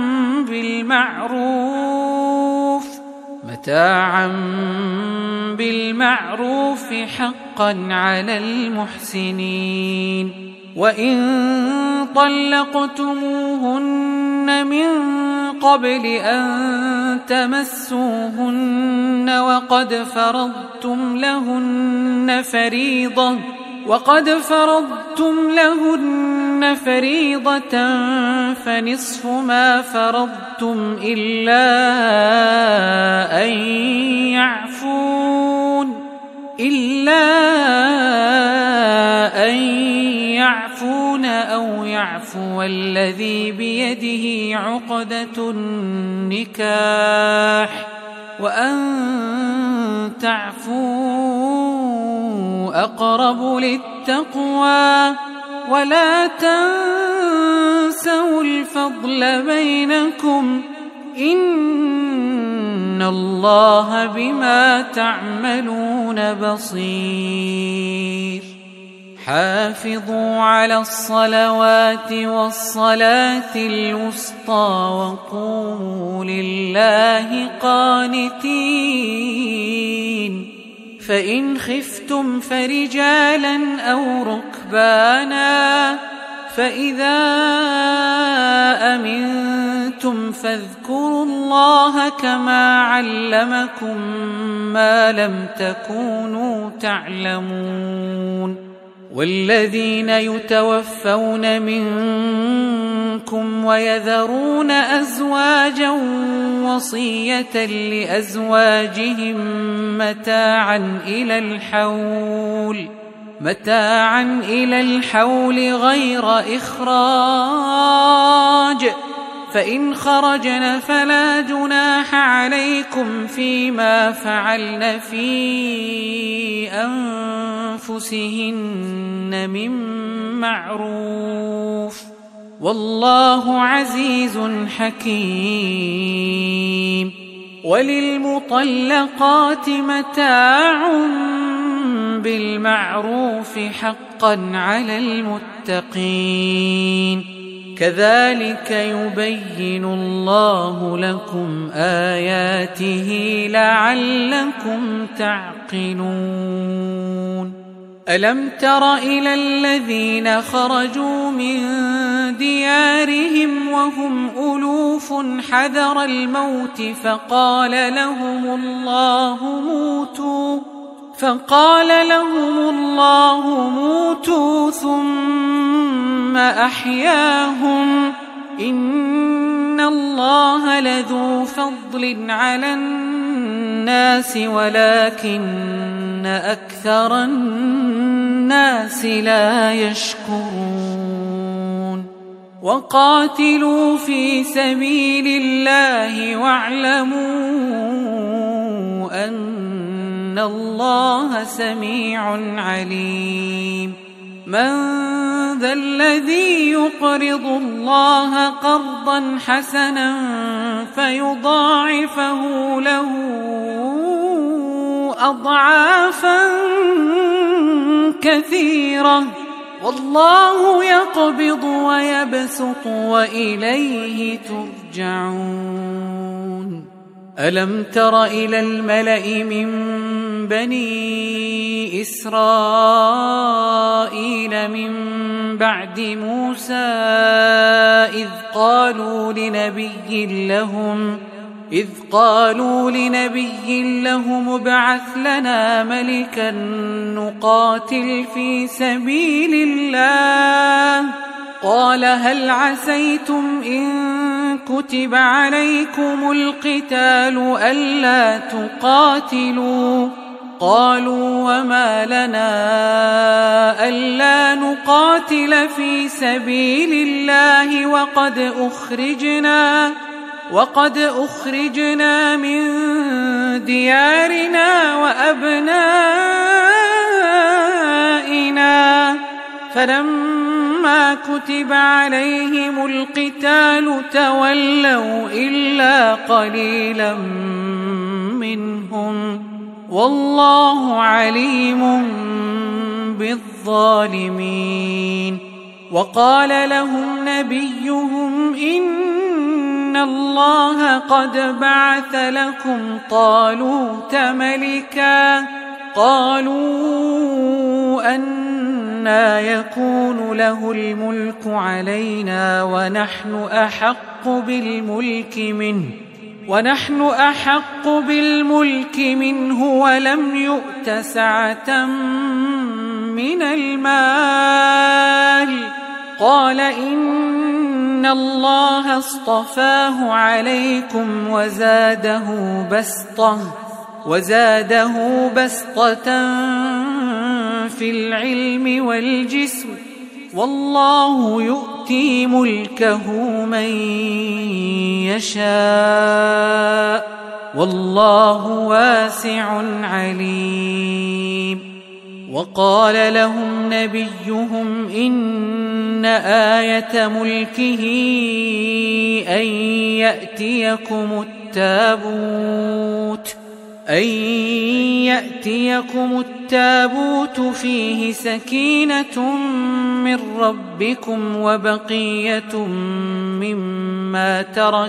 بالمعروف حقا على المحسنين. وإن طلقتموهن من قبل أن تمسوهن وقد فرضتم لهن فريضة فنصف ما فرضتم إلا أن يعفون أو يعفو الذي بيده عقدة النكاح، وأن تعفوا أقرب للتقوى، ولا تنسوا الفضل بينكم، إن الله بما تعملون بصير. حافظوا على الصلوات والصلاة الوسطى وقوموا لله قانتين. فإن خفتم فرجالا أو ركبانا، فإذا أمنتم فاذكروا الله كما علمكم ما لم تكونوا تعلمون. والذين يتوفون منكم ويذرون أزواجا وصية لأزواجهم متاعا إلى الحول غير إخراج، فإن خرجن فلا جناح عليكم فيما فعلن في أنفسهن من معروف، والله عزيز حكيم. وللمطلقات متاع بالمعروف حقا على المتقين، كذلك يبين الله لكم آياته لعلكم تعقلون. ألم تر إلى الذين خرجوا من ديارهم وهم ألوف حذر الموت فقال لهم الله موتوا ثم أحياهم إن الله لذو فضل على الناس ولكن أكثر الناس لا يشكرون وقاتلوا في سبيل الله واعلموا أن الله سميع عليم من ذا الذي يقرض الله قرضا حسنا فيضاعفه له أضعافا كثيرة والله يقبض ويبسط وإليه ترجعون ألم تر إلى الملأ من بني إسرائيل من بعد موسى إذ قالوا لنبي لهم ابعث لنا ملكا نقاتل في سبيل الله قال هل عسيتم إن كتب عليكم القتال ألا تقاتلوا قالوا وما لنا ألا نقاتل في سبيل الله وقد أخرجنا من ديارنا وأبنائنا فلما كتب عليهم القتال تولوا إلا قليلا منهم والله عليم بالظالمين وقال لهم نبيهم إن الله قد بعث لكم طالوت ملكا قالوا أنى يكون له الملك علينا ونحن أحق بالملك منه ولم يؤت سعة من المال قال إن الله اصطفاه عليكم وزاده بسطة في العلم والجسم والله يؤتي ملكه من يشاء والله واسع عليم وقال لهم نبيهم إن آية ملكه أن يأتيكم التابوت فيه سكينة من ربكم وبقية مما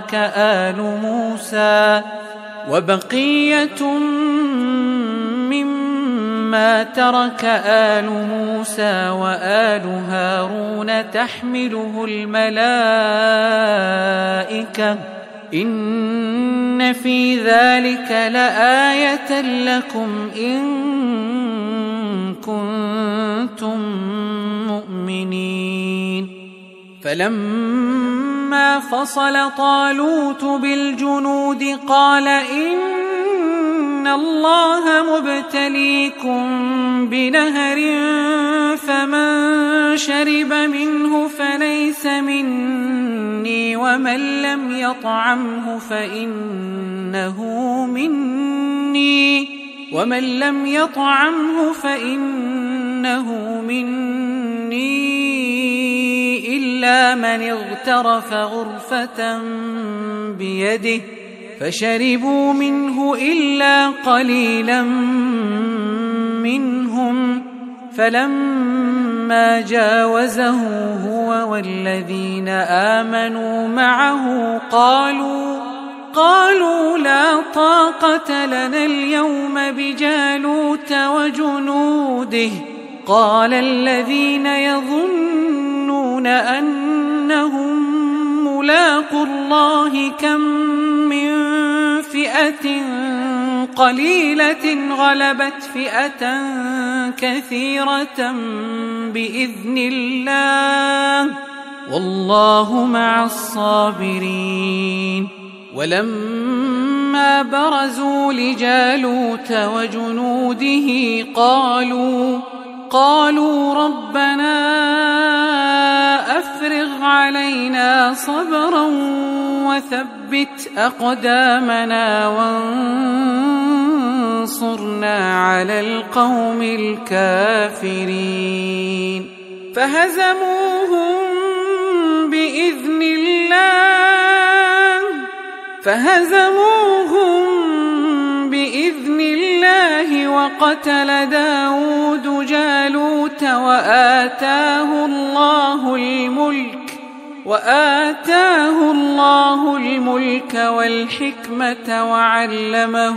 ترك آل موسى وآل هارون تحمله الملائكة إن في ذلك لآية لكم إن كنتم مؤمنين فلما فصل طالوت بالجنود قال إن الله مبتليكم بنهر فمن شرب منه فليس مني ومن لم يطعمه فإنه مني إلا من اغترف غرفة بيده فشربوا منه إلا قليلا منهم فلما جاوزه هو والذين آمنوا معه قالوا لا طاقة لنا اليوم بجالوت وجنوده قال الذين يظنون أنهم ملاقو الله كم من فئة قليلة غلبت فئة كثيرة بإذن الله والله مع الصابرين. ولما برزوا لجالوت وجنوده قالوا ربنا أفرغ علينا صبرا وثبت أقدامنا وانصرنا على القوم الكافرين. فهزموهم بإذن الله وقتل داود جالوت وآتاه الله الملك والحكمة وعلمه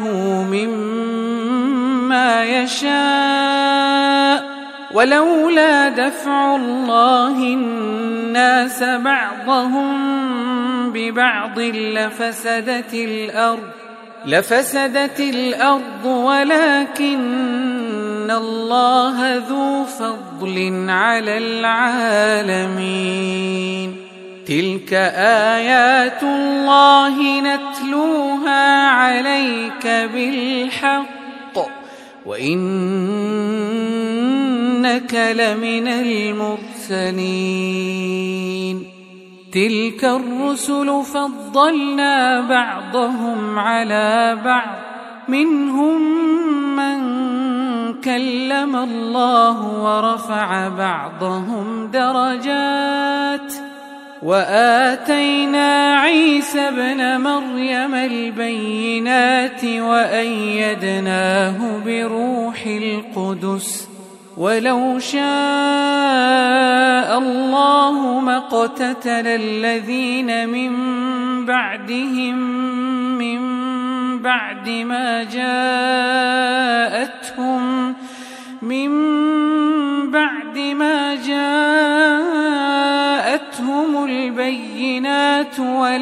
مما يشاء. ولولا دفع الله الناس بعضهم ببعض لفسدت الأرض ولكن الله ذو فضل على العالمين. تلك آيات الله نتلوها عليك بالحق وإنك لمن المرسلين. تلك الرسل فضلنا بعضهم على بعض منهم من كلم الله ورفع بعضهم درجات وآتينا عيسى ابن مريم البينات وأيدناه بروح القدس. ولو شاء الله ما اقتتل الذين من بعد ما جاءتهم البينات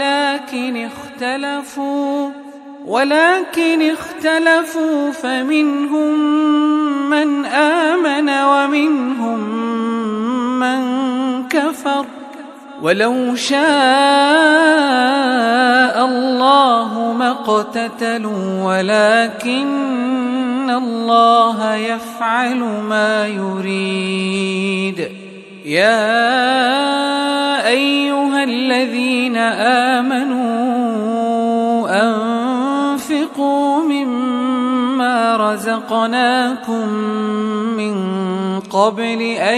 ولكن اختلفوا فمنهم من آمن ومنهم من كفر. ولو شاء الله ما اقتتلوا ولكن الله يفعل ما يريد. يا أيها الذين آمنوا أنفقوا مما رزقناكم من قبل أن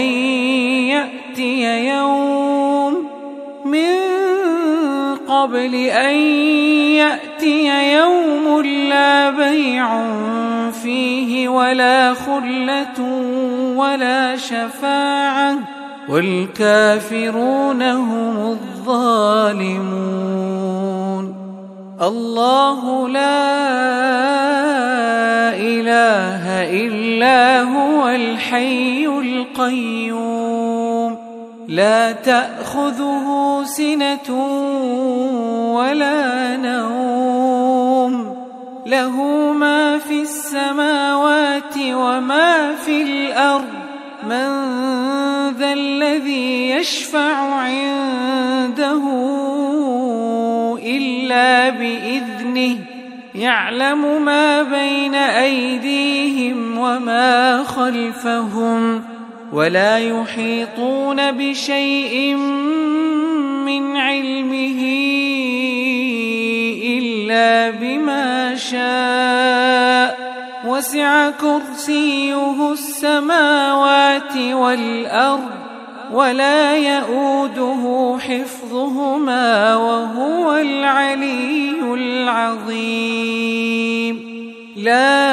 يأتي يوم لا بيع فيه ولا خلة ولا شفاعة والكافرون هم الظالمون. الله لا إله إلا هو الحي القيوم لا تأخذه سنة ولا نوم له ما في السماوات وما في الأرض. من ذا الذي يشفع عنده إلا بإذنه يعلم ما بين أيديهم وما خلفهم ولا يحيطون بشيء من علمه إلا بما شاء. وسع كرسيه السماوات والأرض ولا يؤوده حفظهما وهو العلي العظيم. لا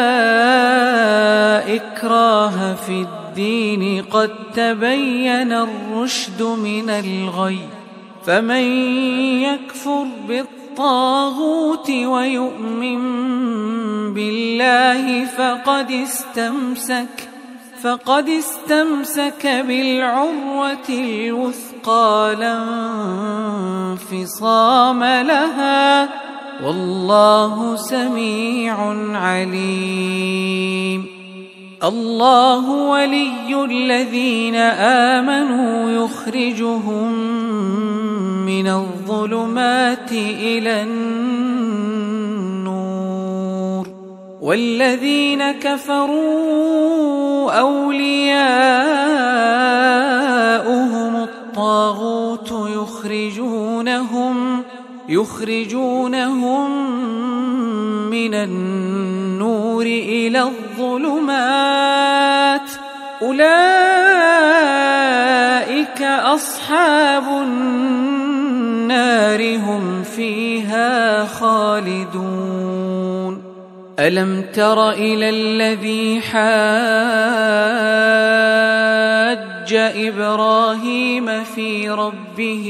إكراه في الدين قد تبين الرشد من الغي. فمن يكفر بالطاغوت ويؤمن بالله فقد استمسك بالعروة الوثقى لا انفصام لها، والله سميع عليم. الله ولي الذين آمنوا يخرجهم من الظلمات إلى النور، والذين كفروا أولياؤهم الطاغوت يخرجونهم من النور إلى الظلمات، أولئك أصحاب النار هم فيها خالدون. ألم تر إلى الذي حاج إبراهيم في ربه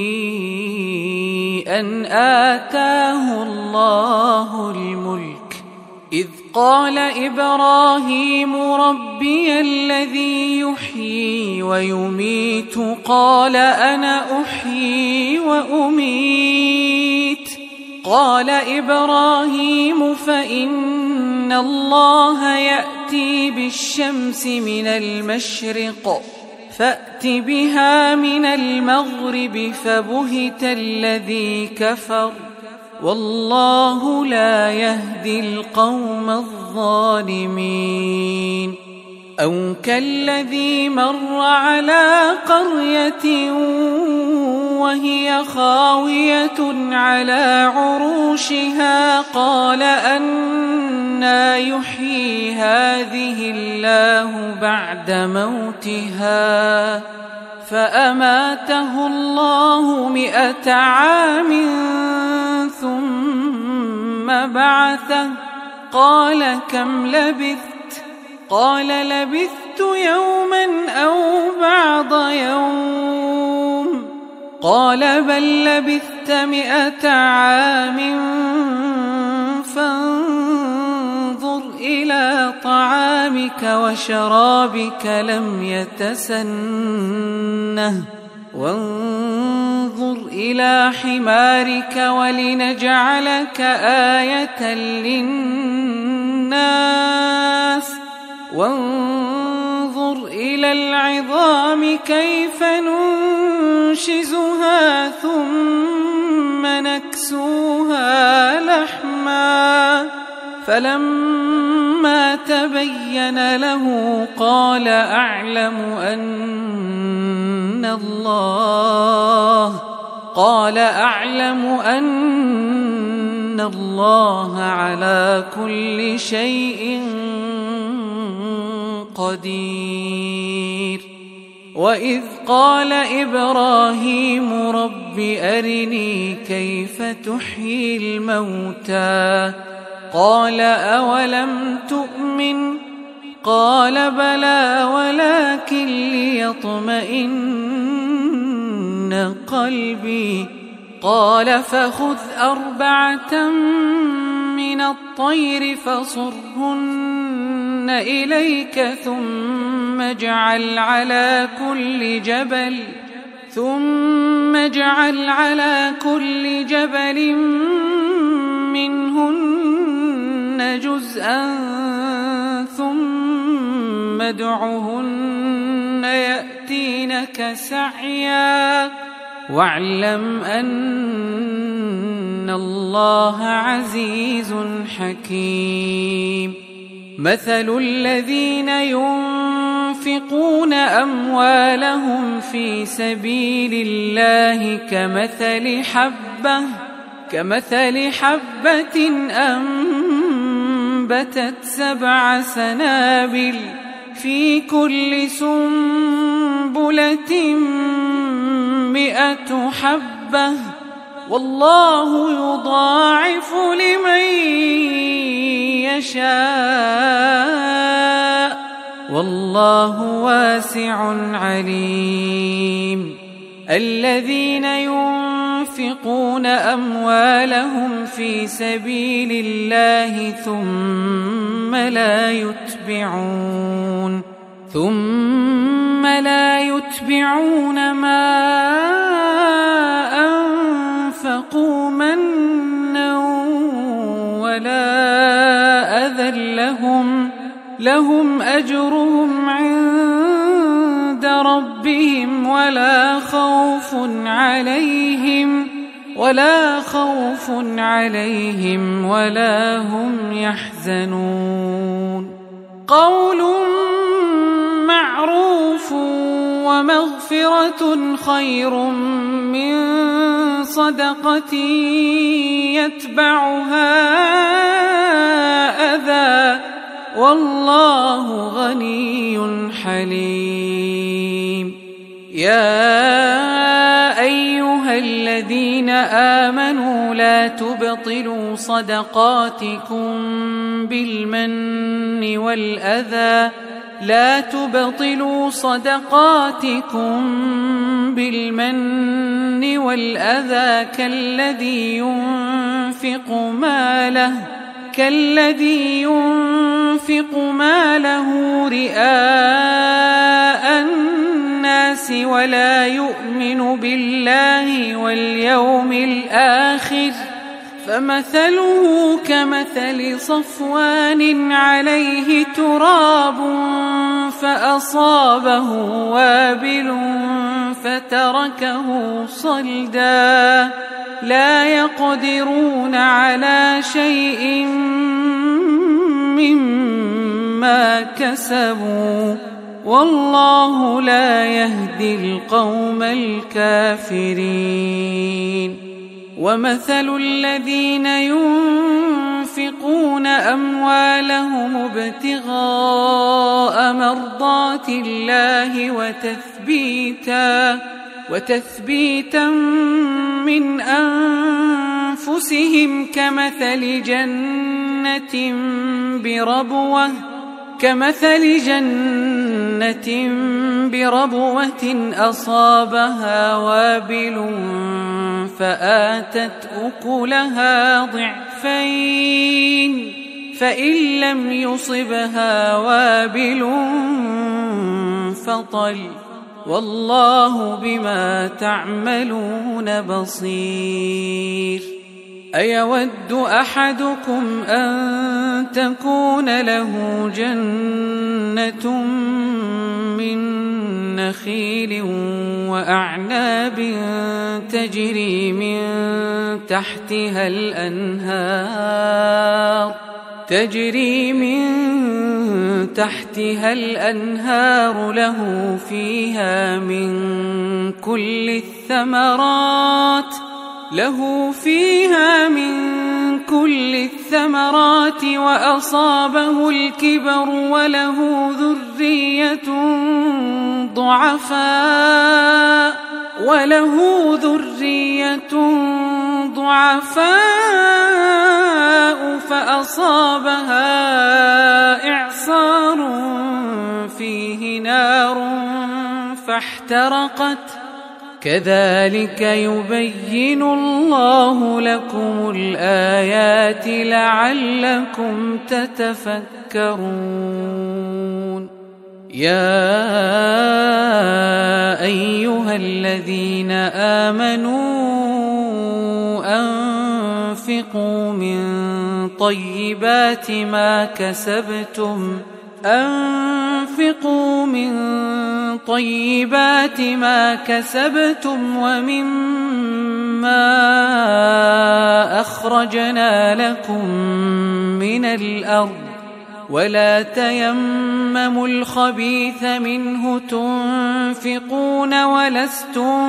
أن آتاه الله الملك، إذ قال إبراهيم ربي الذي يحيي ويميت قال أنا أحيي وأميت. قال إبراهيم فإن الله يأتي بالشمس من المشرق فأت بها من المغرب فبهت الذي كفر، والله لا يهدي القوم الظالمين. أو كالذي مر على قرية وهي خاوية على عروشها قال أنى يحيي هذه الله بعد موتها، فأماته الله 100 عام ثم بعثه، قال كم لبثت؟ قال لبثت يوما أو بعض يوم، قال بل لبثت 100 عام فانظر إلى طعامك وشرابك لم يتسنه، وانظر إلى حمارك ولنجعلك آية للناس، وانظر إلى العظام كيف ننشزها ثم نكسوها لحما، فلما تبين له قال أعلم أن الله على كل شيء قدير. وإذ قال إبراهيم رب أرني كيف تحيي الموتى، قال أولم تؤمن؟ قال بلى ولكن ليطمئن قلبي. قال فخذ 4 من الطير فصرهن إليك ثم اجعل على كل جبل منهن جزءا ثم ادعهن يأتينك سعيا، واعلم أن الله عزيز حكيم. مثل الذين ينفقون أموالهم في سبيل الله كمثل حبة أنبتت 7 سنابل في كل سنبلة 100 حبة، والله يضاعف لمن يشاء، والله واسع عليم. الذين ينفقون أموالهم في سبيل الله ثم ثم لا يتبعون ما أنفقوا منا ولا أذى لهم أجرهم عند ربهم ولا خوف عليهم ولا هم يحزنون. قول معروف ومغفرة خير من صدقة يتبعها أذى والله غني حليم. يا أيها الذين آمنوا لا تبطلوا صدقاتكم بالمن والأذى كالذي ينفق ماله رئاء الناس ولا يؤمن بالله واليوم الآخر فمثله كمثل صفوان عليه تراب فأصابه وابل فتركه صلدا لا يقدرون على شيء مما كسبوا والله لا يهدي القوم الكافرين. ومثل الذين ينفقون أموالهم ابتغاء مرضات الله وتثبيتا من أنفسهم كمثل جنة بربوة أصابها وابل فآتت أكلها ضعفين فإن لم يصبها وابل فطل والله بما تعملون بصير. أيود أحدكم أن تكون له جنة من نخيل وأعناب تجري من تحتها الأنهار له فيها من كل الثمرات وأصابه الكبر وله ذرية ضعفاء فأصابها إعصار فيه نار فاحترقت كذلك يبين الله لكم الآيات لعلكم تتفكرون. يا أيها الذين آمنوا أنفقوا من طيبات ما كسبتم ومما أخرجنا لكم من الأرض ولا تيمموا الخبيث منه تنفقون ولستم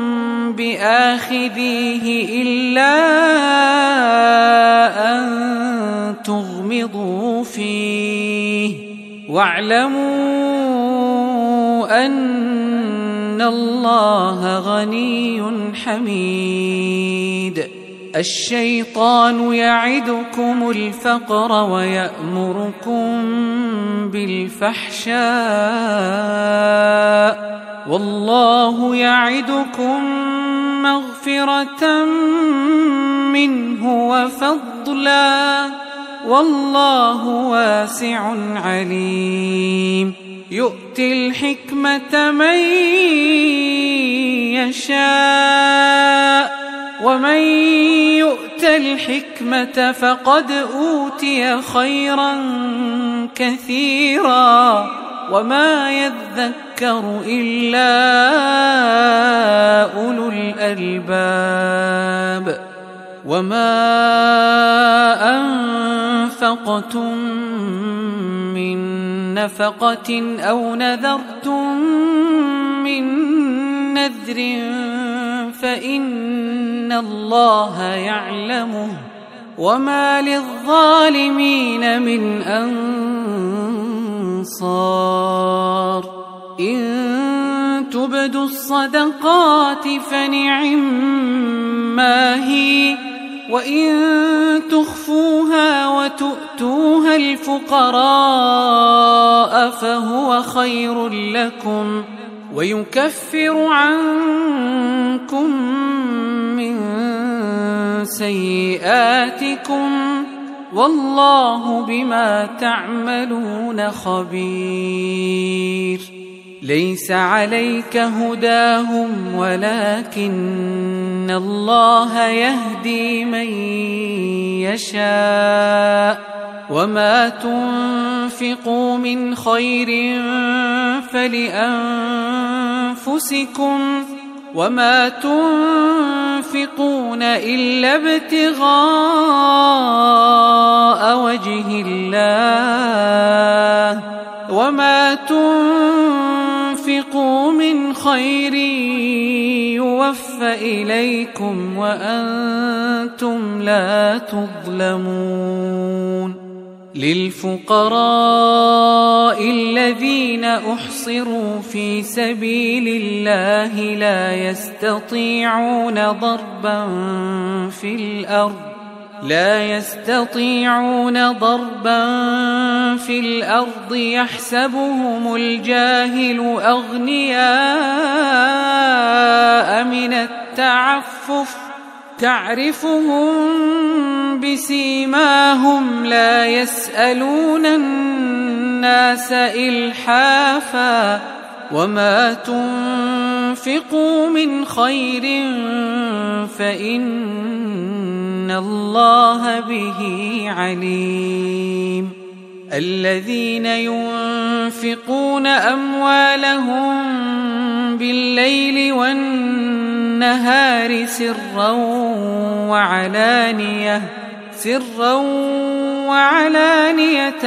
بآخذيه إلا أن تغمضوا فيه واعلموا أن الله غني حميد. الشيطان يعدكم الفقر ويأمركم بالفحشاء والله يعدكم مغفرة منه وفضلا والله واسع عليم. يؤتي الحكمة من يشاء ومن يؤت الحكمة فقد أوتي خيرا كثيرا وما يذكر إلا أولو الألباب وما أنفقتم من نفقة أو نذرتم من نذر فإن الله يعلمه وما للظالمين من أنصار إن تبدوا الصدقات فنعما هي وإن تخفوها وتؤتوها الفقراء فهو خير لكم ويكفر عنكم من سيئاتكم والله بما تعملون خبير ليس عليك هداهم ولكن الله يهدي من يشاء وما تنفقوا من خير فلأنفسكم وما تنفقون إلا ابتغاء وجه الله وما تنفقوا من خير يوفى إليكم وأنتم لا تظلمون للفقراء الذين أحصروا في سبيل الله لا يستطيعون ضربا في الأرض يحسبهم الجاهل أغنياء من التعفف تعرفهم بسيماهم لا يسألون الناس إلحافا وما تنفقوا من خير فإن الله به عليم الذين ينفقون أموالهم بالليل والنهار سرا وعلانية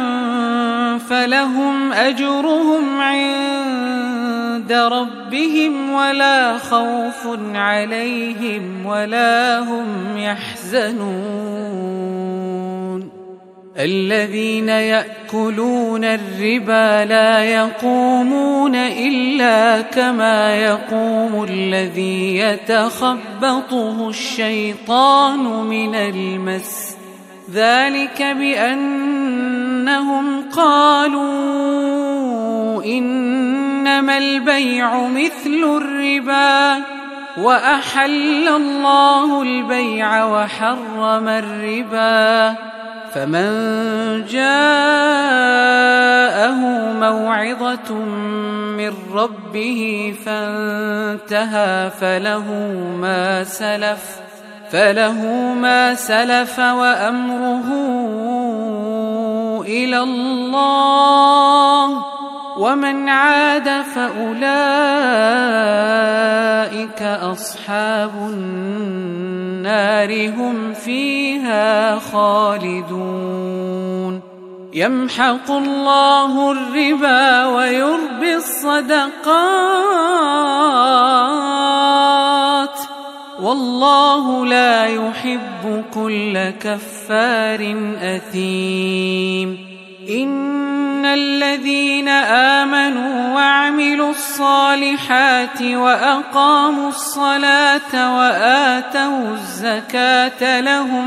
فلهم أجرهم عند ربهم ولا خوف عليهم ولا هم يحزنون الذين يأكلون الربا لا يقومون إلا كما يقوم الذي يتخبطه الشيطان من المس ذلك بأنهم قالوا إنما البيع مثل الربا وأحل الله البيع وحرم الربا فمن جاءه موعظة من ربه فانتهى فله ما سلف وأمره إلى الله ومن عاد فأولئك أصحاب النار هم فيها خالدون يمحق الله الربا ويربي الصدقات والله لا يحب كل كفار أثيم إن الذين آمنوا وعملوا الصالحات وأقاموا الصلاة وآتوا الزكاة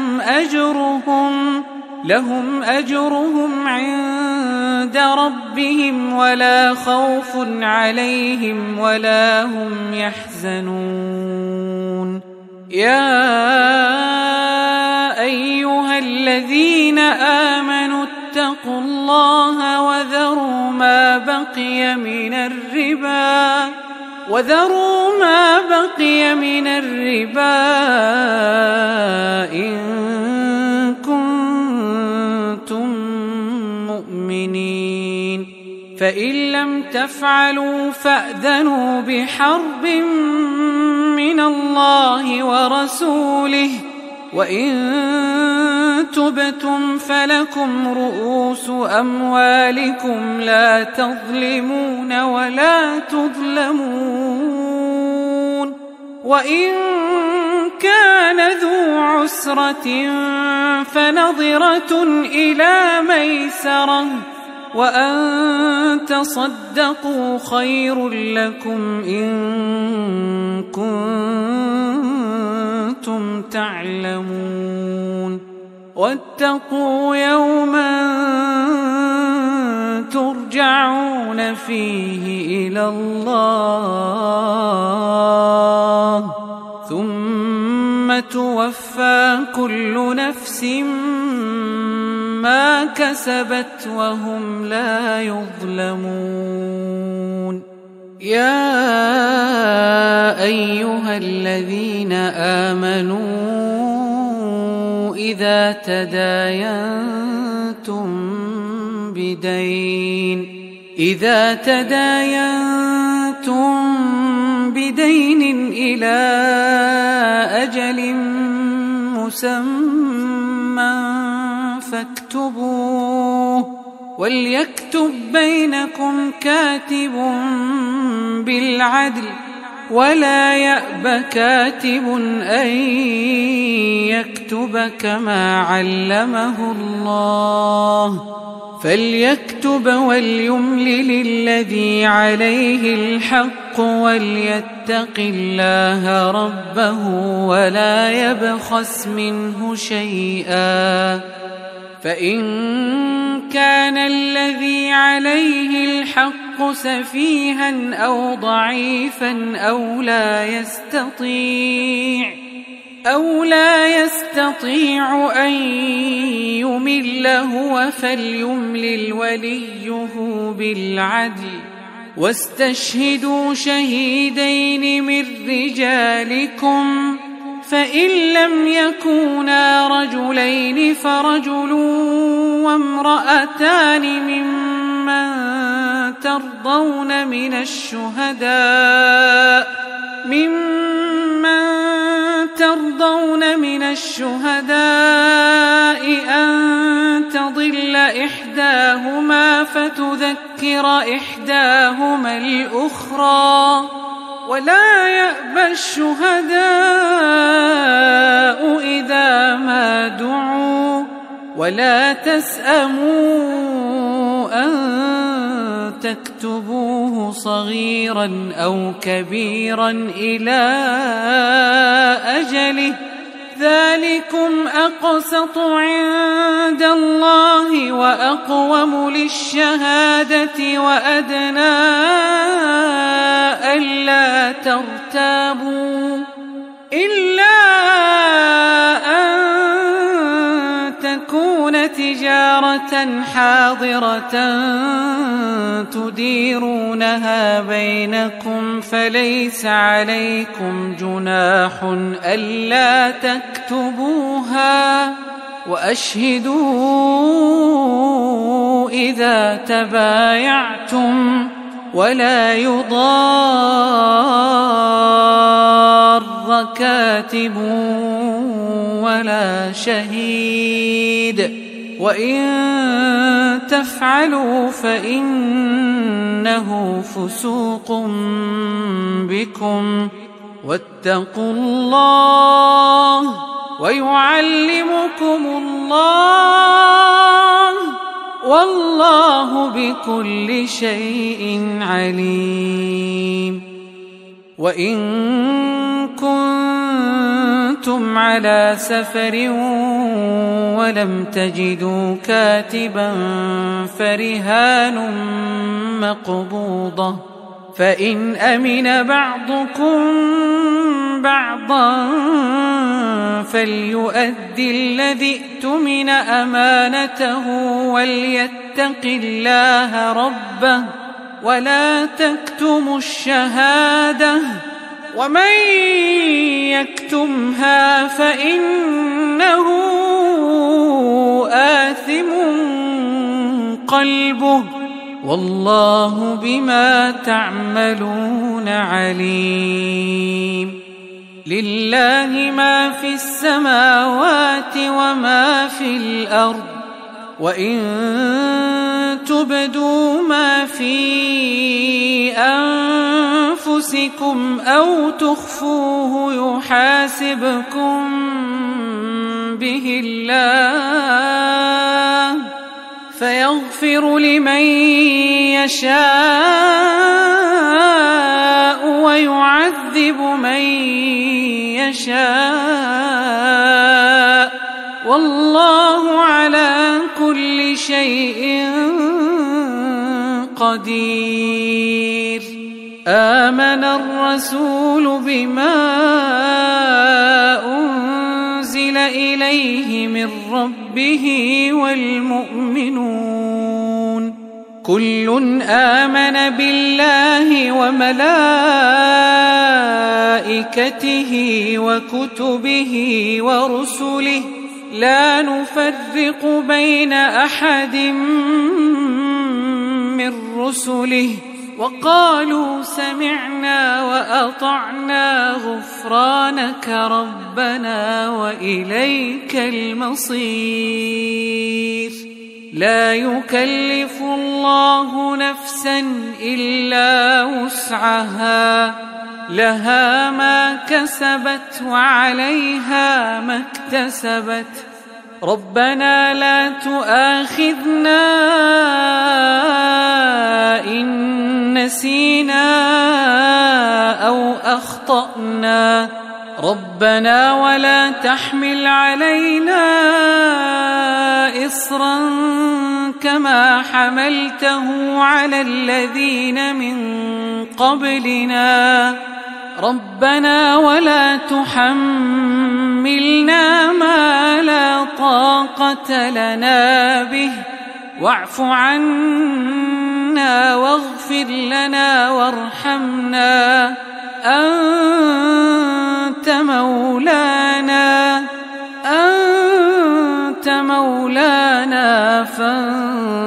لهم أجرهم عند ربهم ولا خوف عليهم ولا هم يحزنون يا أيها الذين آمنوا فاتقوا الله وذروا ما بقي من الربا إن كنتم مؤمنين فإن لم تفعلوا فأذنوا بحرب من الله ورسوله وإن تبتم فلكم رؤوس أموالكم لا تظلمون ولا تظلمون وإن كان ذو عسرة فنظرة إلى ميسرة وأن تصدقوا خير لكم إن كنتم تعلمون واتقوا يوما ترجعون فيه إلى الله ثم توفى كل نفس ما كسبت وهم لا يظلمون يا أيها الذين آمنوا إذا تداينتم بدين إلى أجل مسمى فاكتبوه وليكتب بينكم كاتب بالعدل ولا يأب كاتب أن يكتب كما علمه الله فليكتب وليملل الذي عليه الحق وليتق الله ربه ولا يبخس منه شيئا فإن كان الذي عليه الحق سفيها أو ضعيفا أو لا يستطيع أن يمل هو فليملل وليه بالعدل واستشهدوا شهيدين من رجالكم فإن لم يكونا رجلين فرجل وامرأتان ممن ترضون من الشهداء أن تضل إحداهما فتذكر إحداهما الأخرى ولا يأبى الشهداء إذا ما دعوا ولا تسأموا أن تكتبوه صغيرا أو كبيرا إلى أجله ذلكم أقسط عند الله وأقوم للشهادة وأدنى ألا ترتابوا إلا أن تكون تجارة حاضرة تديرونها بينكم فليس عليكم جناح ألا تكتبوها وأشهدوا إذا تبايعتم ولا يضار كاتب ولا شهيد وإن تفعلوا فإنه فسوق بكم واتقوا الله ويعلمكم الله والله بكل شيء عليم وإن كنتم على سفر ولم تجدوا كاتبا فرهان مقبوضة فإن أمن بعضكم بعضا فليؤد الذي اؤتمن أمانته وليتق الله ربه ولا تكتموا الشهادة ومن يكتمها فإنه آثم قلبه والله بما تعملون عليم. لله ما في السماوات وما في الأرض وإن تبدوا ما في أنفسكم أو تخفوه يحاسبكم به الله فيغفر لمن يشاء ويعذب من يشاء والله على كل شيء قدير. آمن الرسول بما أنزل إليه من ربه والمؤمنون كل آمن بالله وملائكته وكتبه ورسله لا نفرق بين أحد من رسله وقالوا سمعنا وأطعنا غفرانك ربنا وإليك المصير. لا يكلف الله نفسا إلا وسعها لها ما كسبت وعليها ما اكتسبت ربنا لا تؤاخذنا إن نسينا أو أخطأنا ربنا ولا تحمل علينا إصرا كما حملته على الذين من قبلنا ربنا ولا تحملنا ما لا طاقة لنا به واعف عنا واغفر لنا وارحمنا أنت مولانا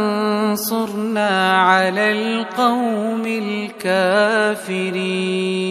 فانصرنا على القوم الكافرين.